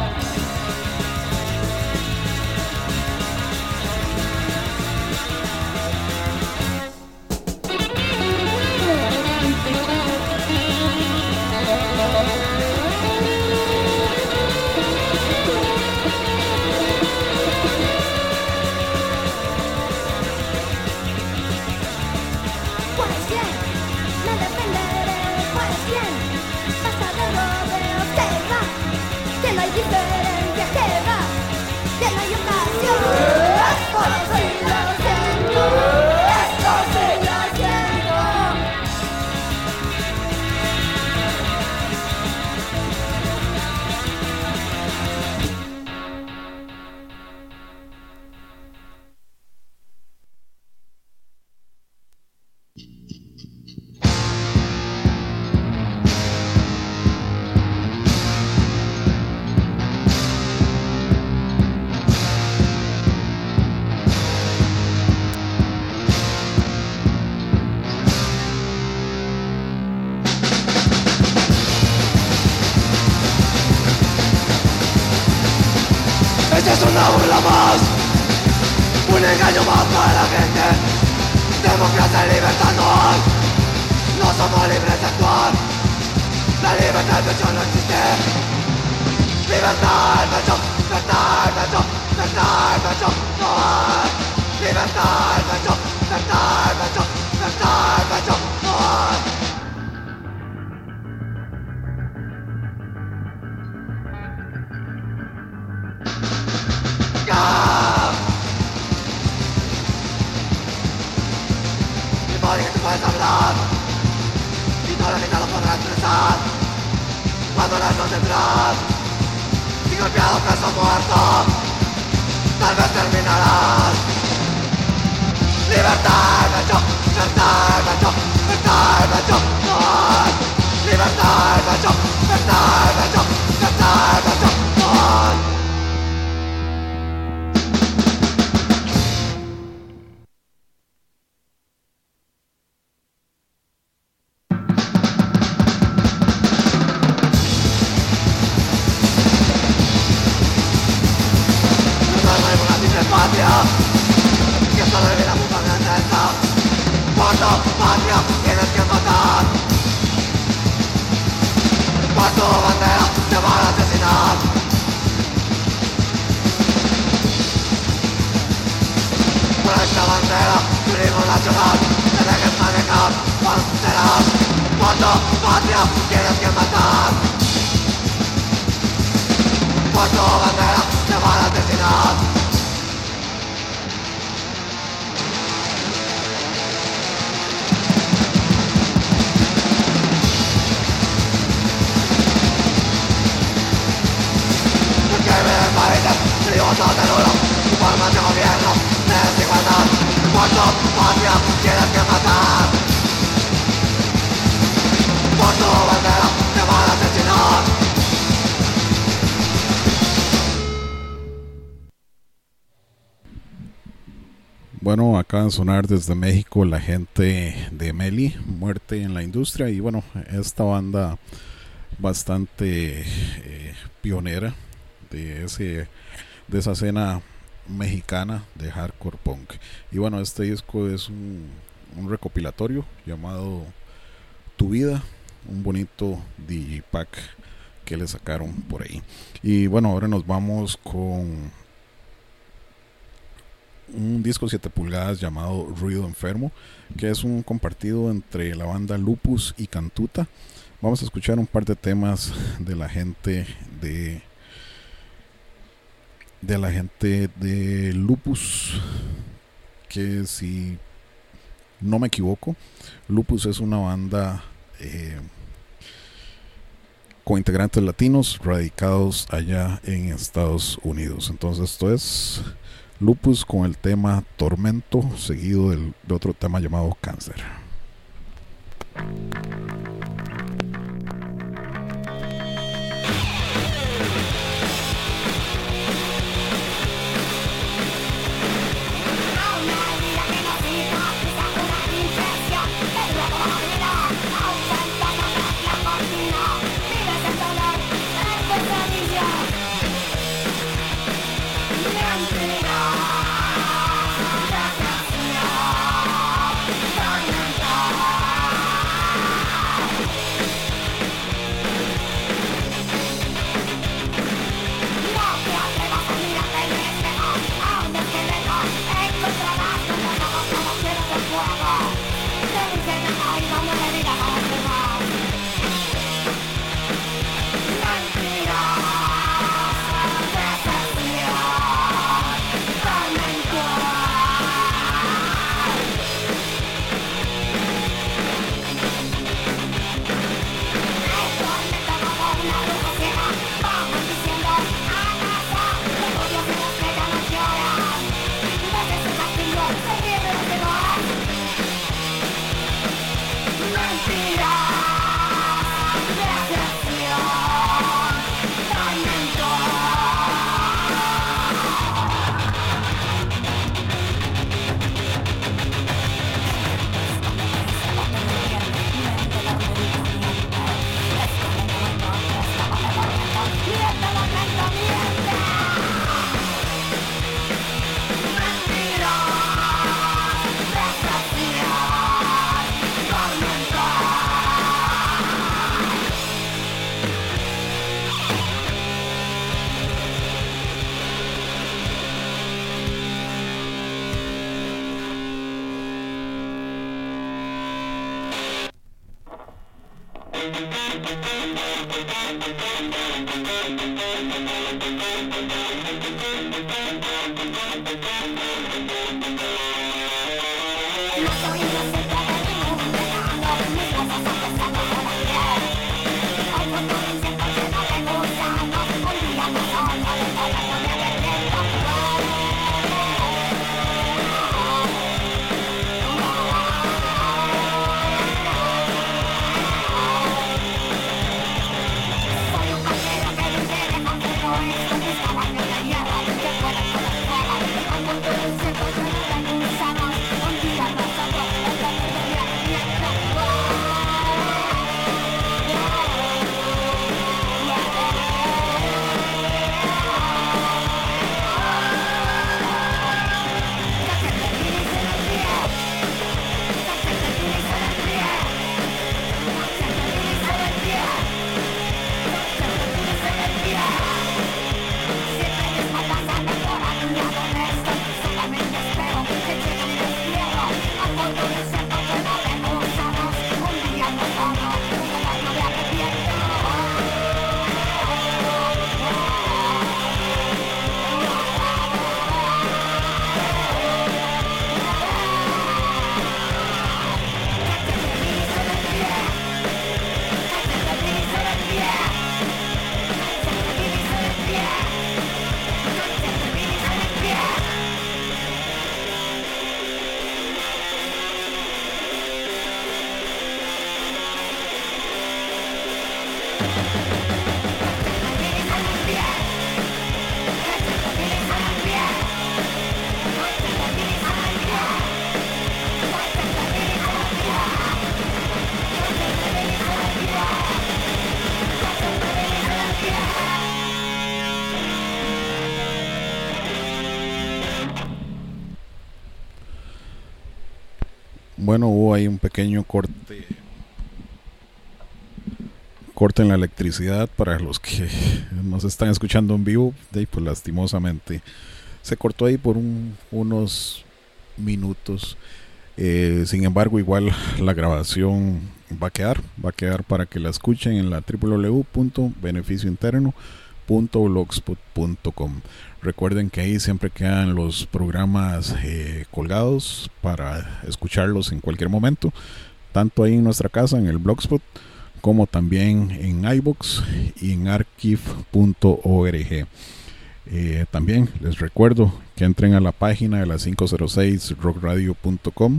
Pues bien, me defenderé, pues bien. Basta de rodeos, que va. Que no hay diferencia, que va. Que no hay ocasión. Esto sí lo siento. Esto sí lo siento. Esta es una burla más, un engaño más para la gente. Democracia y libertad no hay. No somos libres de actuar. La libertad del pecho no existe. Libertad del pecho, libertad del pecho, libertad del pecho no hay. Libertad del pecho, libertad del pecho, libertad del pecho no hay. Mi modo que tú puedes hablar y toda la vida lo podrás expresar. Cuando las noches vendrán, si golpeado, preso, muerto, tal vez terminarás. Libertad, pecho, libertad, pecho, libertad, pecho, no hay. Libertad, pecho, libertad, pecho, libertad, pecho, no hay. Patria, que solo vive la puta grandeza. Por tu patria tienes que matar. Por tu bandera te van a asesinar. Por esta bandera, turismo nacional, te dejes manejar, serás. Por tu patria tienes que matar. Por tu bandera te van a asesinar. Tributos del oro, formas de gobierno, desigualdad. Por tu patria tienes que matar. Por tu bandera te van a asesinar. Bueno, acaban de sonar desde México la gente de Meli, Muerte en la Industria. Y bueno, esta banda bastante pionera de esa escena mexicana de hardcore punk. Y bueno, este disco es un recopilatorio llamado Tu Vida, un bonito digipack que le sacaron por ahí. Y bueno, ahora nos vamos con un disco 7 pulgadas llamado Ruido Enfermo, que es un compartido entre la banda Lupus y Cantuta. Vamos a escuchar un par de temas de la gente de Lupus, que si no me equivoco, Lupus es una banda con integrantes latinos radicados allá en Estados Unidos. Entonces esto es Lupus con el tema Tormento, seguido de otro tema llamado Cáncer. Tormento. Bueno, hubo ahí un pequeño corte en la electricidad para los que nos están escuchando en vivo. Y pues lastimosamente se cortó ahí por unos minutos. Sin embargo, igual la grabación va a quedar para que la escuchen en la www.beneficiointerno.blogspot.com. Recuerden que ahí siempre quedan los programas colgados para escucharlos en cualquier momento, tanto ahí en nuestra casa en el Blogspot como también en iVoox y en archive.org. También les recuerdo que entren a la página de la 506rockradio.com,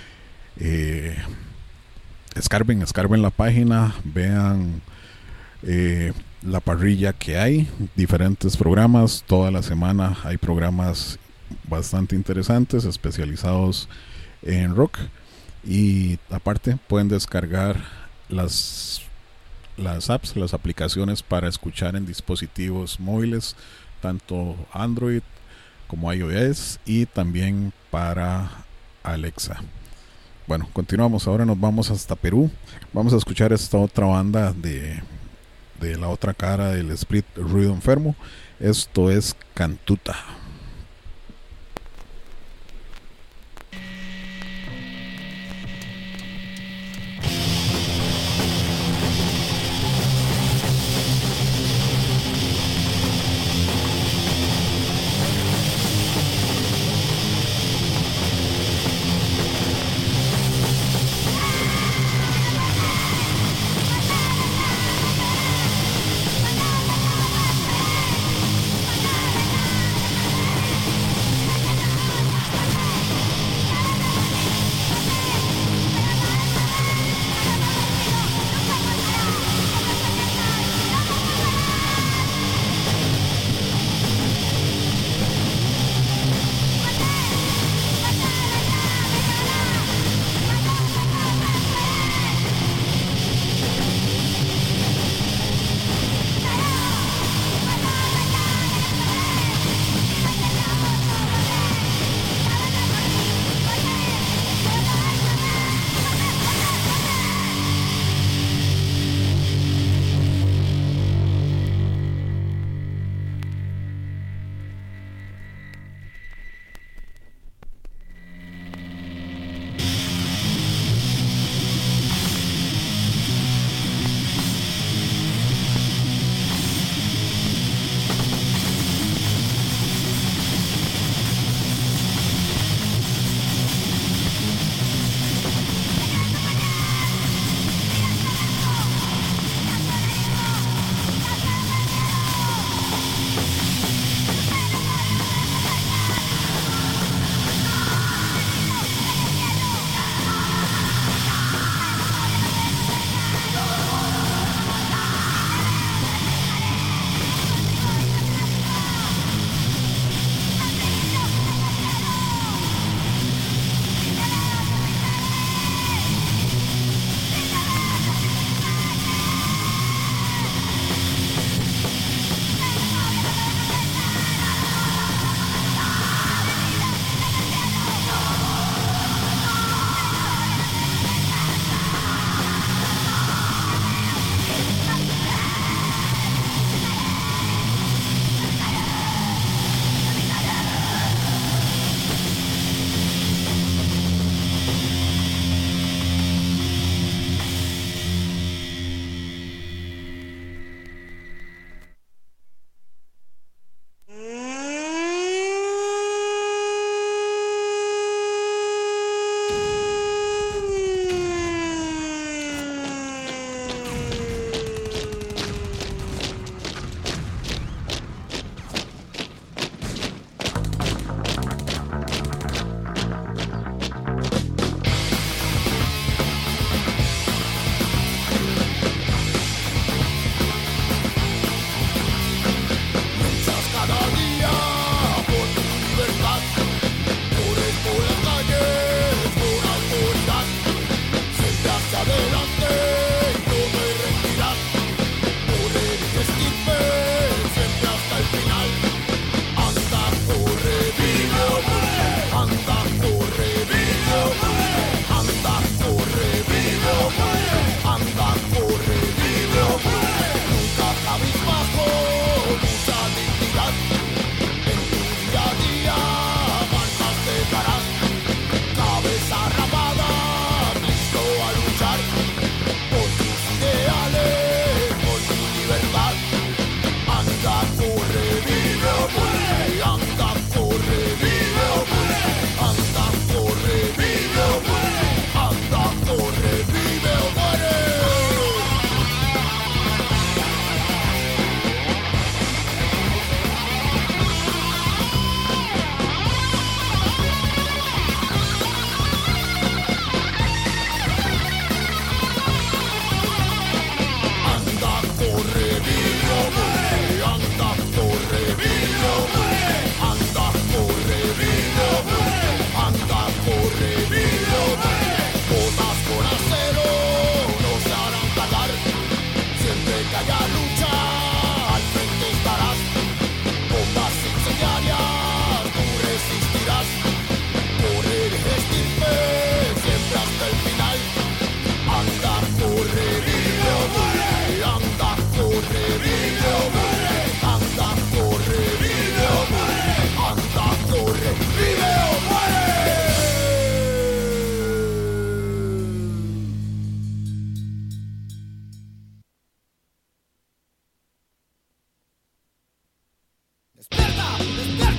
escarben la página, vean la parrilla que hay, diferentes programas. Toda la semana hay programas bastante interesantes especializados en rock, y aparte pueden descargar las apps, las aplicaciones para escuchar en dispositivos móviles, tanto Android como iOS, y también para Alexa. Bueno, continuamos. Ahora nos vamos hasta Perú. Vamos a escuchar esta otra banda de la otra cara del split Ruido Enfermo. Esto es Cantuta. Bye.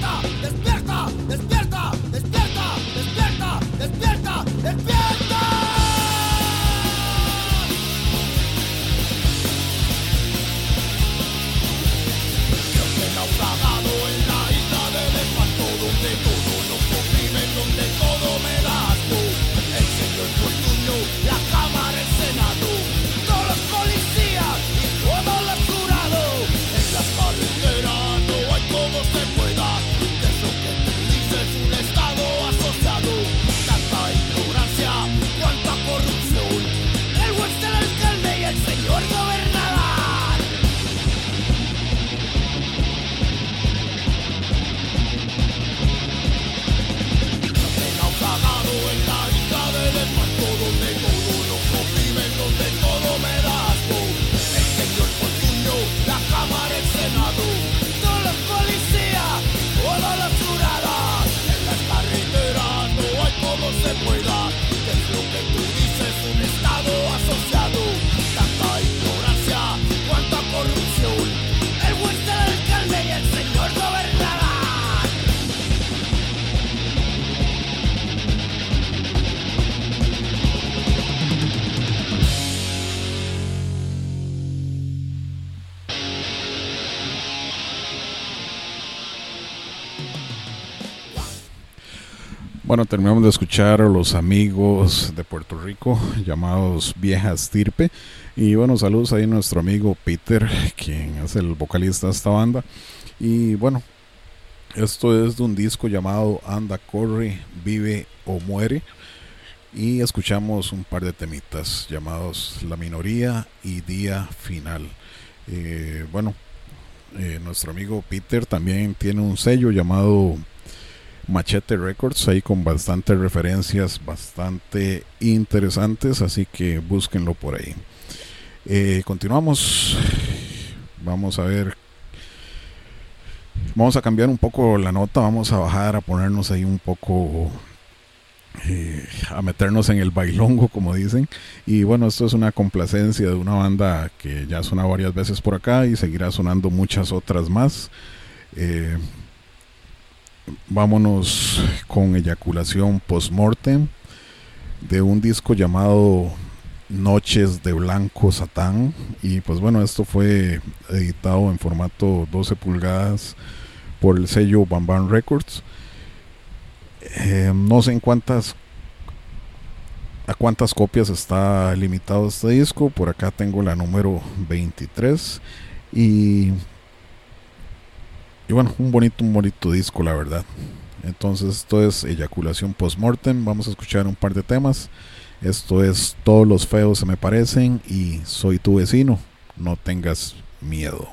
Bueno, terminamos de escuchar a los amigos de Puerto Rico llamados Vieja Estirpe. Y bueno, saludos ahí a nuestro amigo Peter, quien es el vocalista de esta banda. Y bueno, esto es de un disco llamado Anda, Corre, Vive o Muere. Y escuchamos un par de temitas llamados La Minoría y Día Final. Nuestro amigo Peter también tiene un sello llamado Machete Records, ahí con bastantes referencias bastante interesantes, así que búsquenlo por ahí. Continuamos. Vamos a ver, vamos a cambiar un poco la nota, vamos a bajar, a ponernos ahí un poco, a meternos en el bailongo, como dicen. Y bueno, esto es una complacencia de una banda que ya suena varias veces por acá y seguirá sonando muchas otras más. Vámonos con Eyaculación Postmortem, de un disco llamado Noches de Blanco Satán. Y pues bueno, esto fue editado en formato 12 pulgadas por el sello Bam Bam Records. No sé a cuántas copias está limitado este disco. Por acá tengo la número 23. Y bueno, un bonito disco, la verdad. Entonces esto es Eyaculación Postmortem. Vamos a escuchar un par de temas. Esto es Todos los feos se me parecen y Soy tu vecino, no tengas miedo.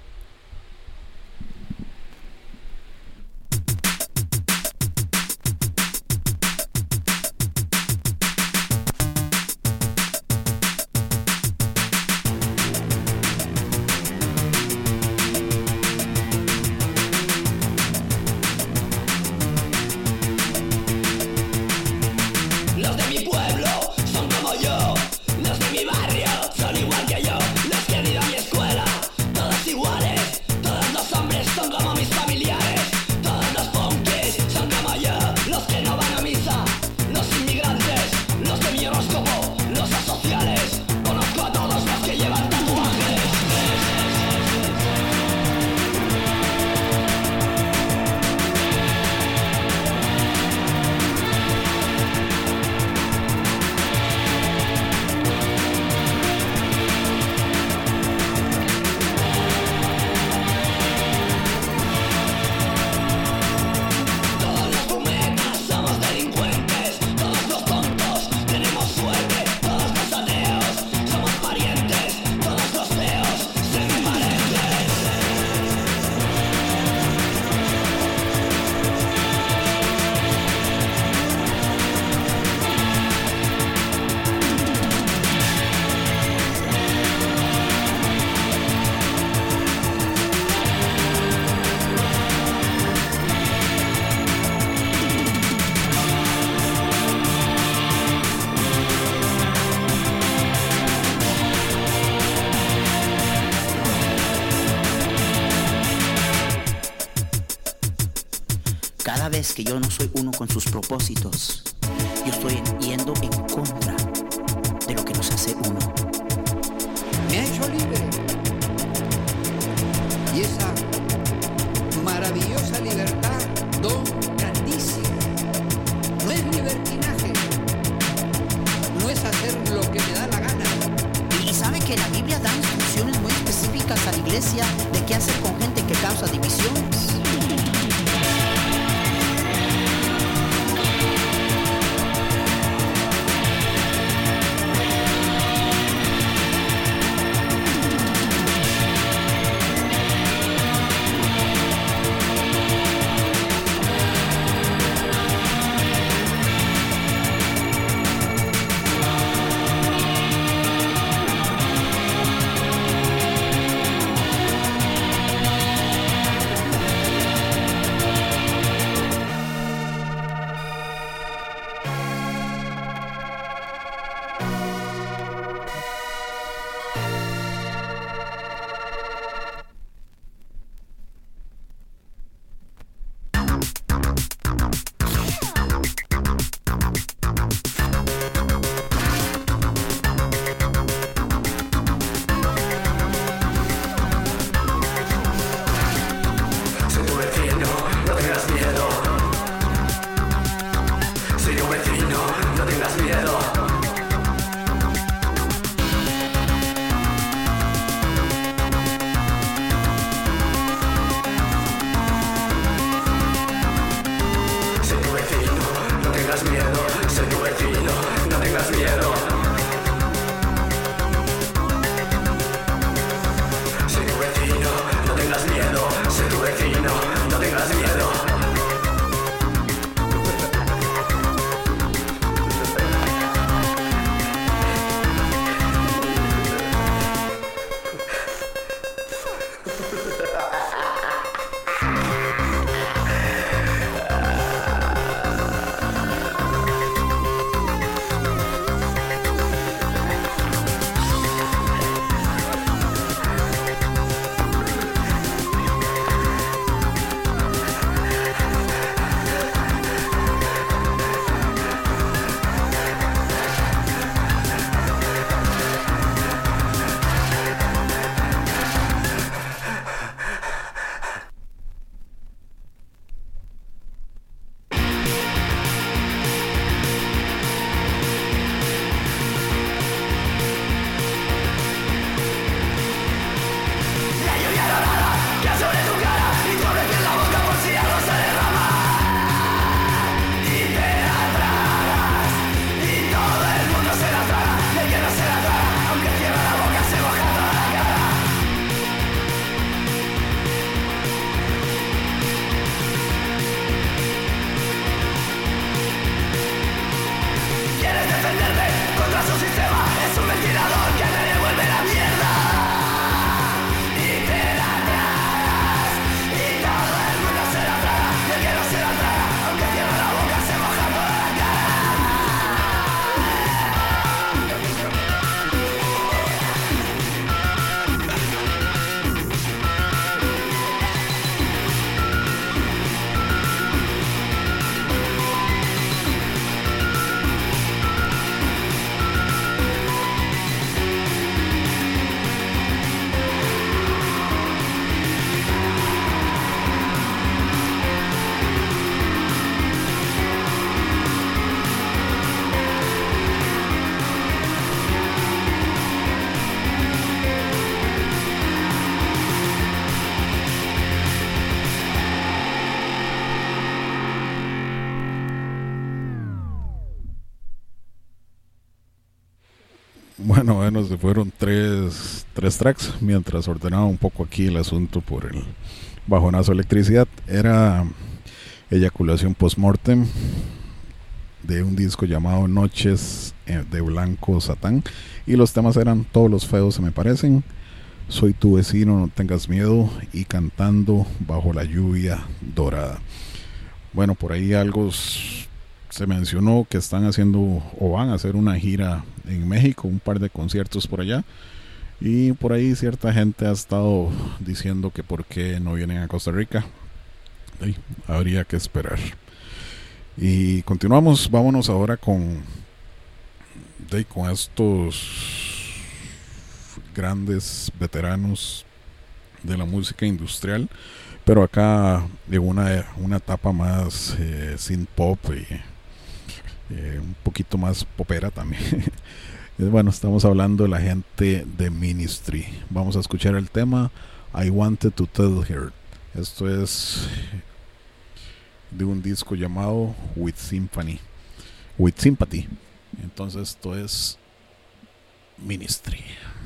Los de mi pueblo son como yo, los de mi barrio son igual que yo, los que han ido a mi escuela, todos es que yo no soy uno con sus propósitos. Yo estoy yendo en contra de lo que nos hace uno. Me ha hecho libre. Y esa maravillosa libertad, don grandísimo, no es libertinaje, no es hacer lo que me da la gana. Y sabe que la Biblia da instrucciones muy específicas a la iglesia de qué hacer con gente que causa divisiones. Bueno, se fueron tres tracks mientras ordenaba un poco aquí el asunto por el bajonazo de electricidad. Era Eyaculación Postmortem de un disco llamado Noches de Blanco Satán, y los temas eran Todos los feos se me parecen, Soy tu vecino, no tengas miedo y Cantando bajo la lluvia dorada. Bueno, por ahí algo se mencionó que están haciendo o van a hacer una gira en México, un par de conciertos por allá, y por ahí cierta gente ha estado diciendo que por qué no vienen a Costa Rica. Habría que esperar. Y continuamos, vámonos ahora con estos grandes veteranos de la música industrial, pero acá en una etapa más synth pop y un poquito más popera también. Bueno, estamos hablando de la gente de Ministry. Vamos a escuchar el tema I Wanted to Tell Her. Esto es de un disco llamado With Sympathy. Entonces esto es Ministry.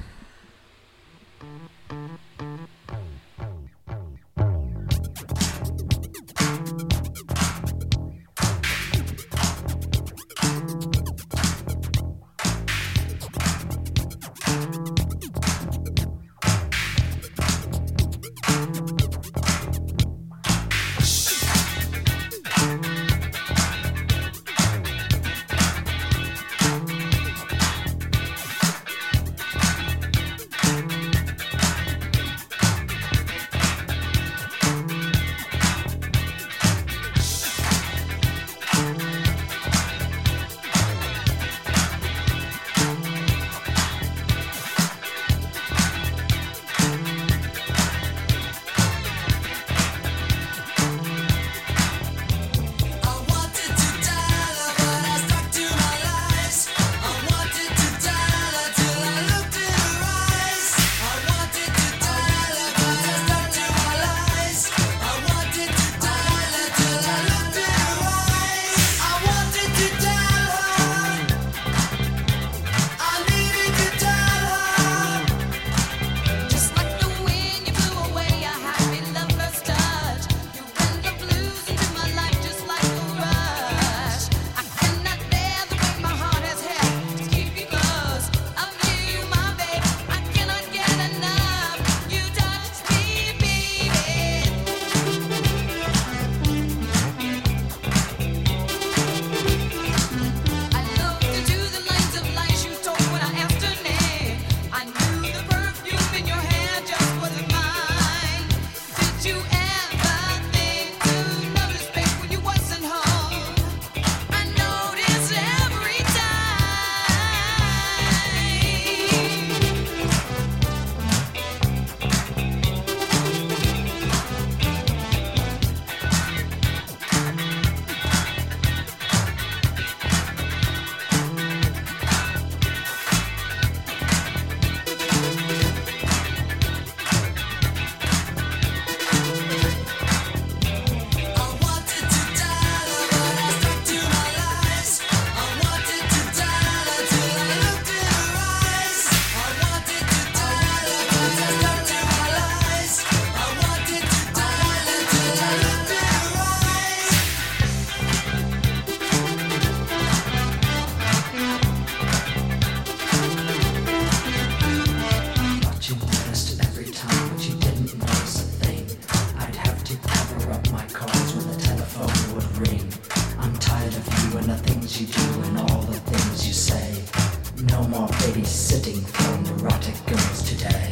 babysitting for neurotic girls today.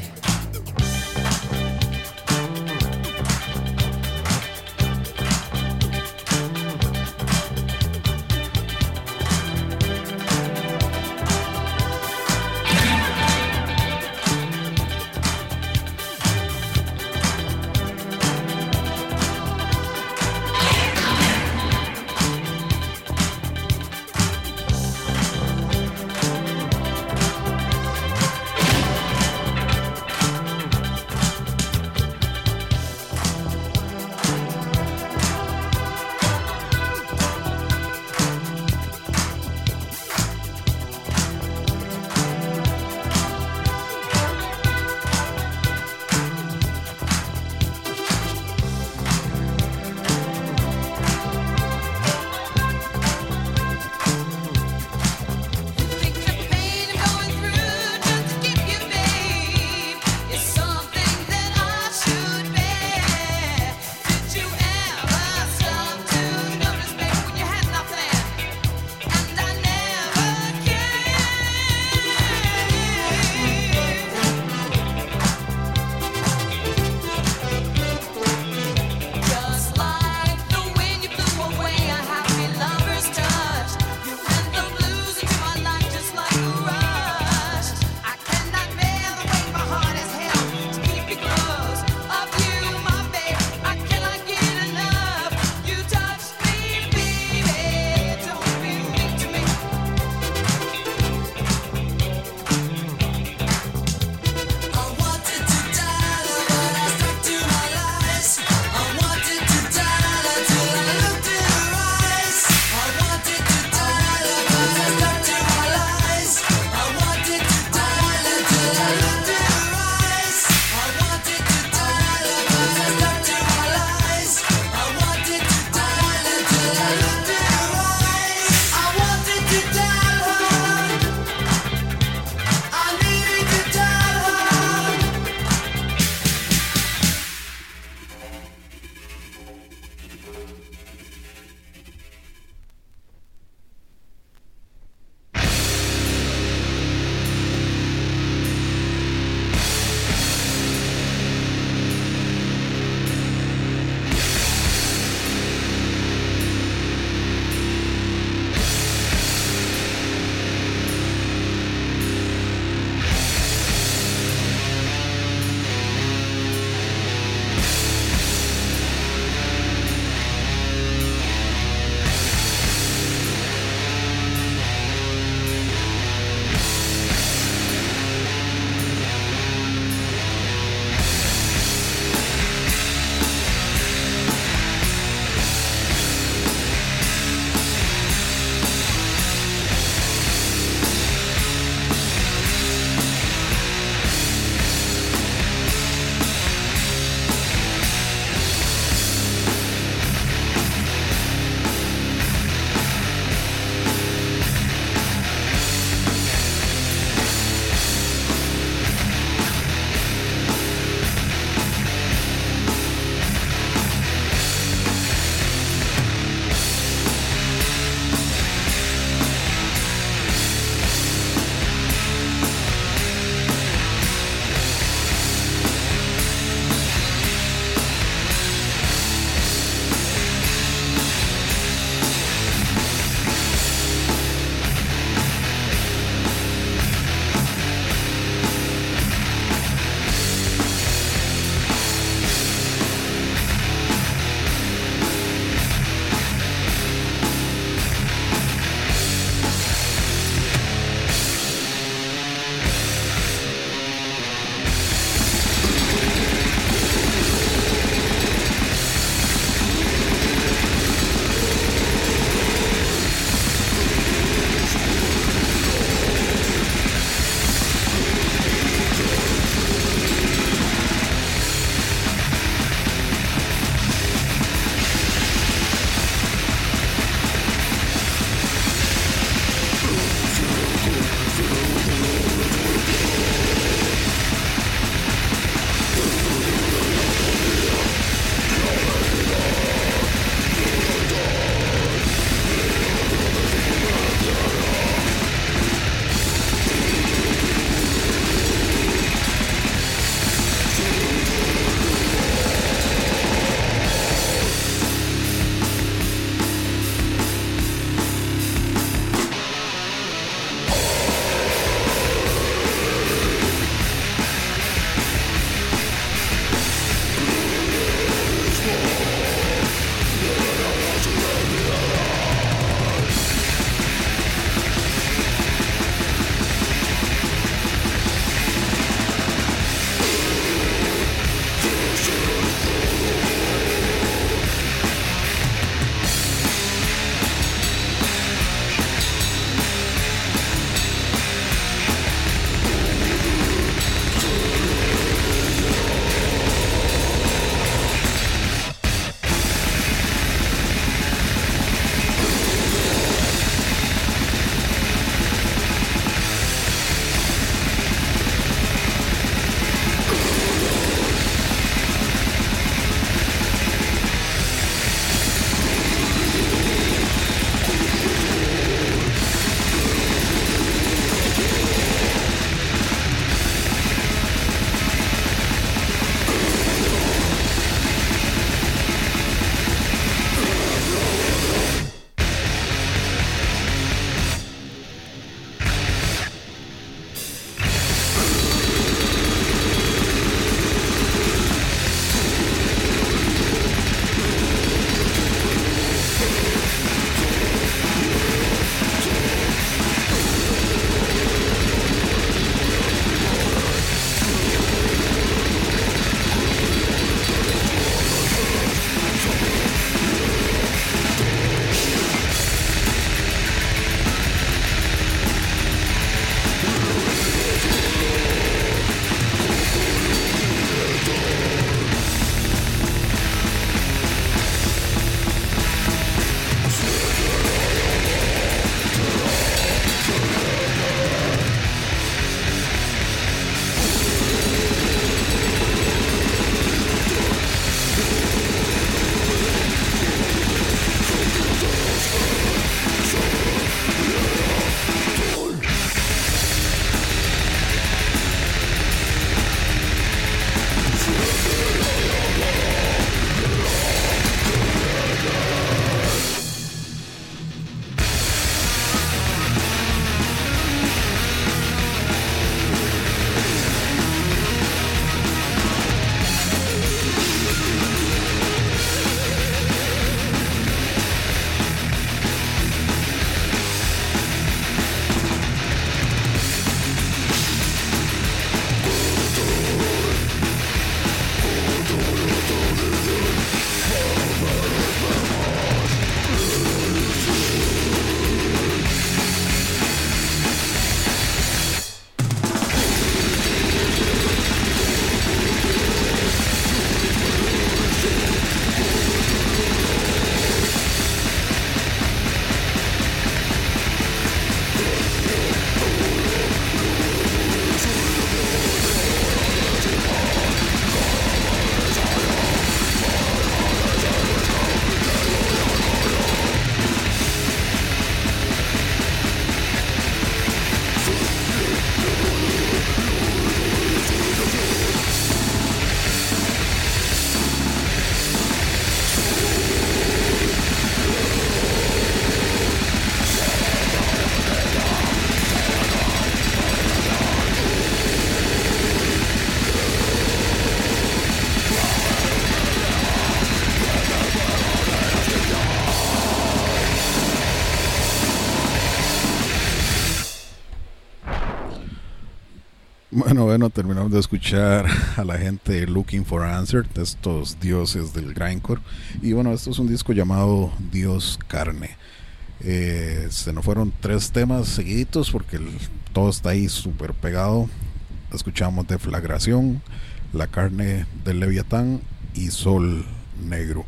Bueno, terminamos de escuchar a la gente de Looking for Answer, de estos dioses del grindcore. Y bueno, esto es un disco llamado Dios Carne. Se nos fueron 3 temas seguiditos porque todo está ahí súper pegado. Escuchamos Deflagración, La Carne del Leviatán y Sol Negro.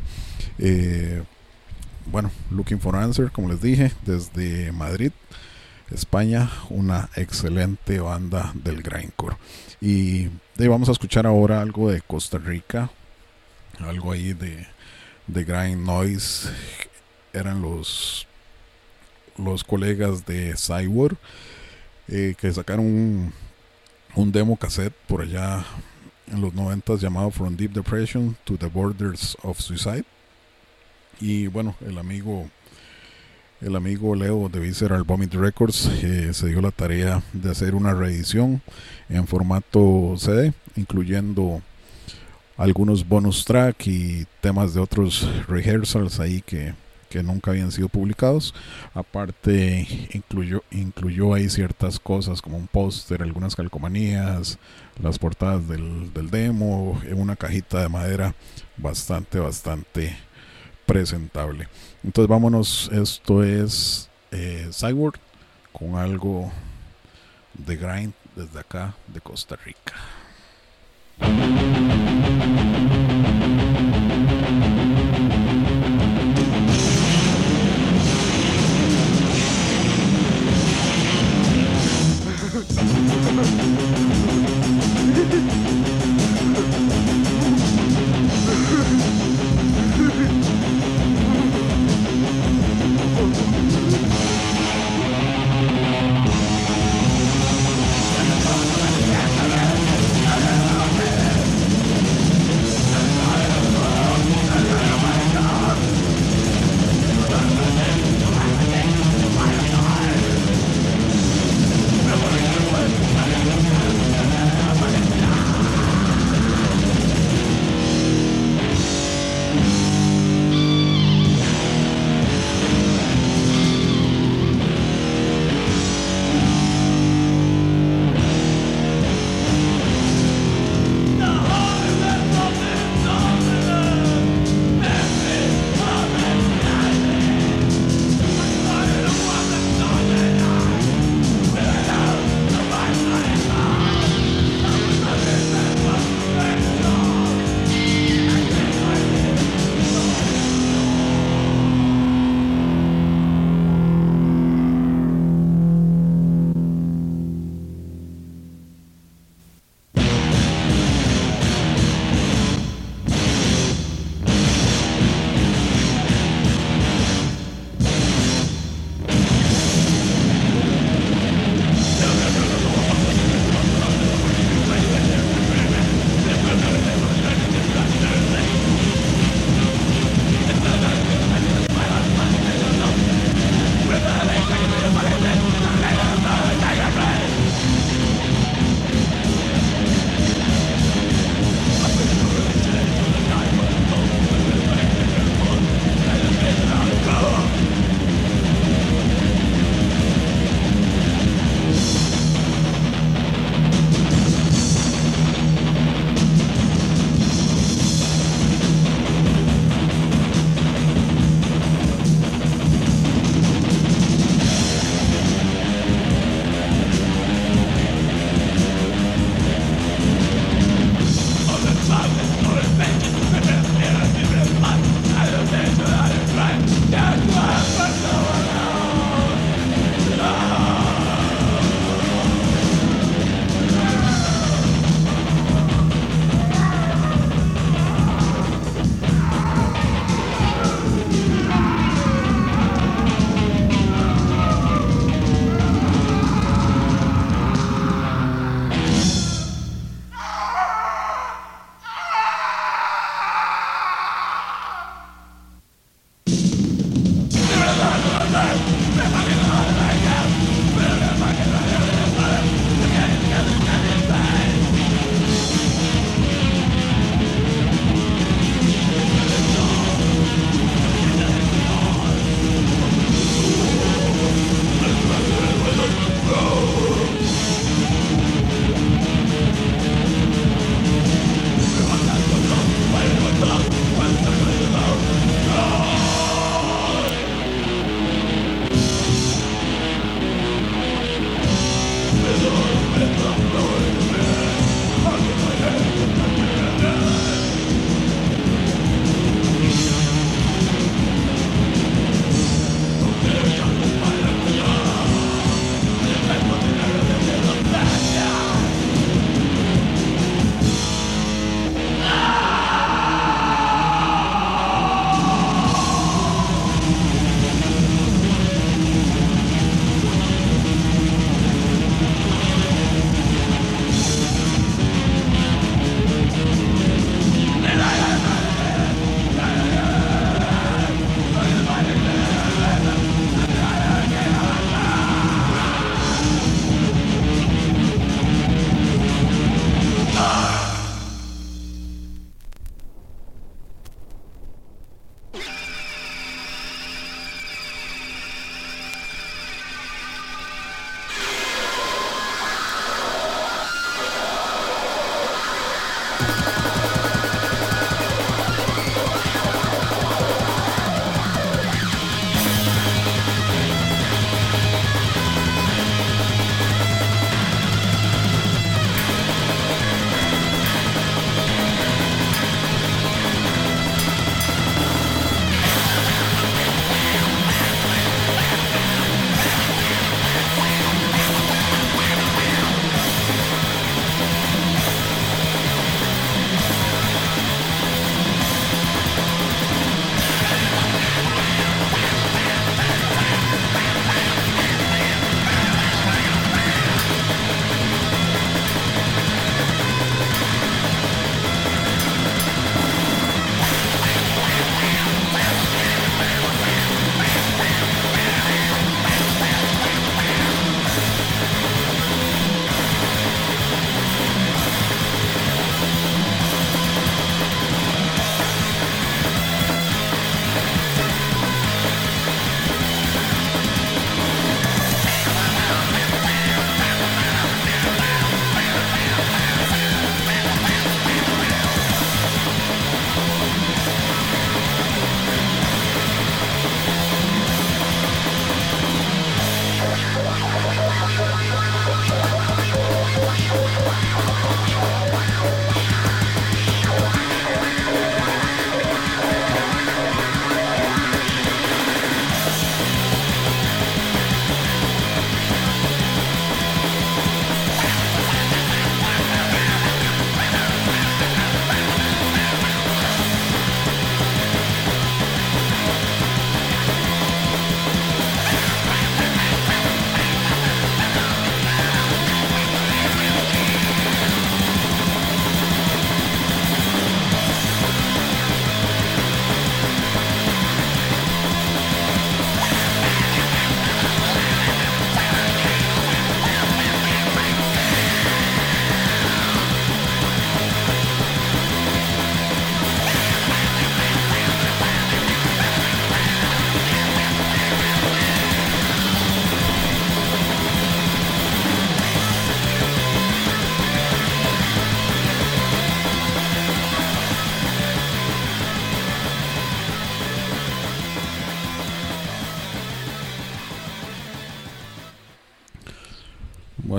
Bueno, Looking for Answer, como les dije, desde Madrid, España, una excelente banda del grindcore. Y vamos a escuchar ahora algo de Costa Rica, algo ahí de grind noise. Eran los colegas de Cyborg, que sacaron un demo cassette por allá en los 90 llamado From Deep Depression to the Borders of Suicide. Y bueno, el amigo Leo de Visceral Vomit Records se dio la tarea de hacer una reedición en formato CD, incluyendo algunos bonus track y temas de otros rehearsals ahí que nunca habían sido publicados. Aparte incluyó ahí ciertas cosas como un póster, algunas calcomanías, las portadas del demo, en una cajita de madera bastante presentable. Entonces vámonos, esto es Cyborg con algo de grind desde acá de Costa Rica.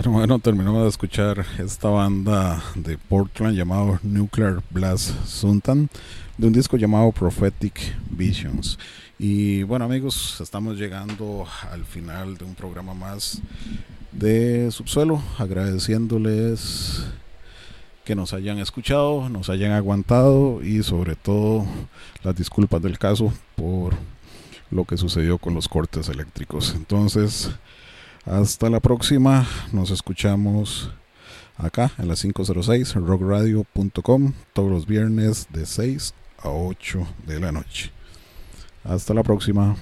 Bueno, terminamos de escuchar esta banda de Portland llamado Nuclear Blast Suntan, de un disco llamado Prophetic Visions. Y bueno, amigos, estamos llegando al final de un programa más de Subsuelo, agradeciéndoles que nos hayan escuchado, nos hayan aguantado y sobre todo las disculpas del caso por lo que sucedió con los cortes eléctricos. Entonces, hasta la próxima, nos escuchamos acá en la 506 rockradio.com todos los viernes de 6 a 8 de la noche. Hasta la próxima.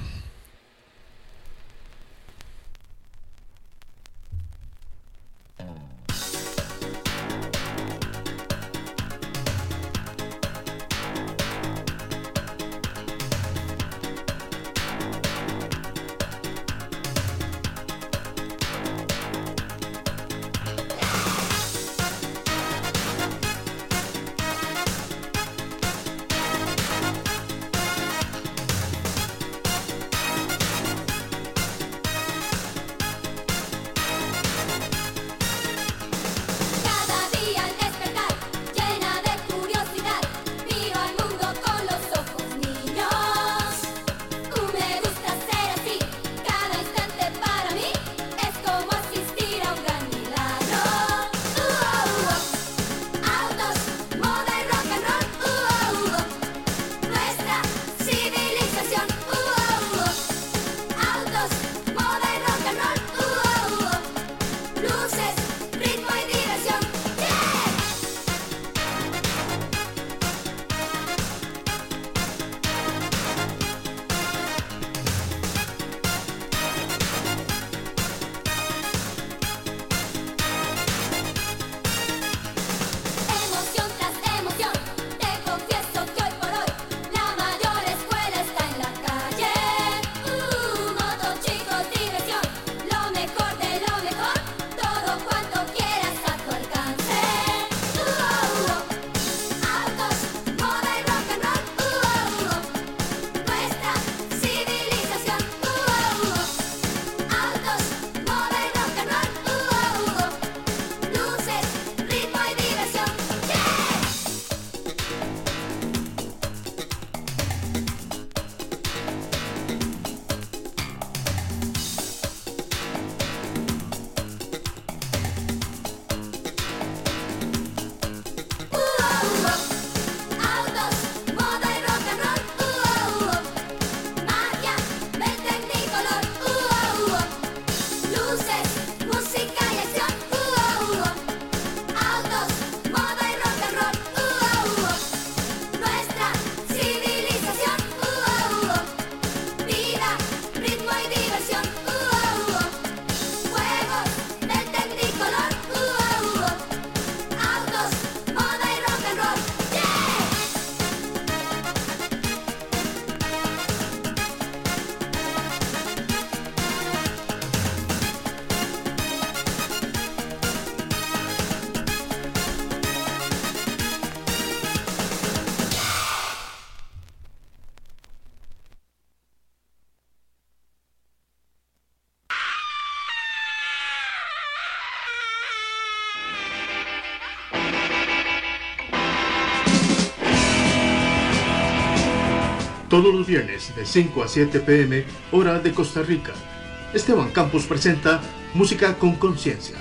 Todos los viernes de 5 a 7 p.m. hora de Costa Rica, Esteban Campos presenta Música con Conciencia.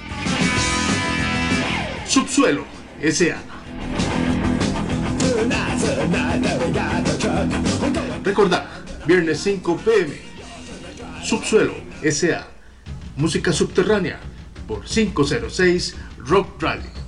Subsuelo S.A. Recordad, viernes 5 p.m. Subsuelo S.A. Música subterránea por 506 Rock Radio.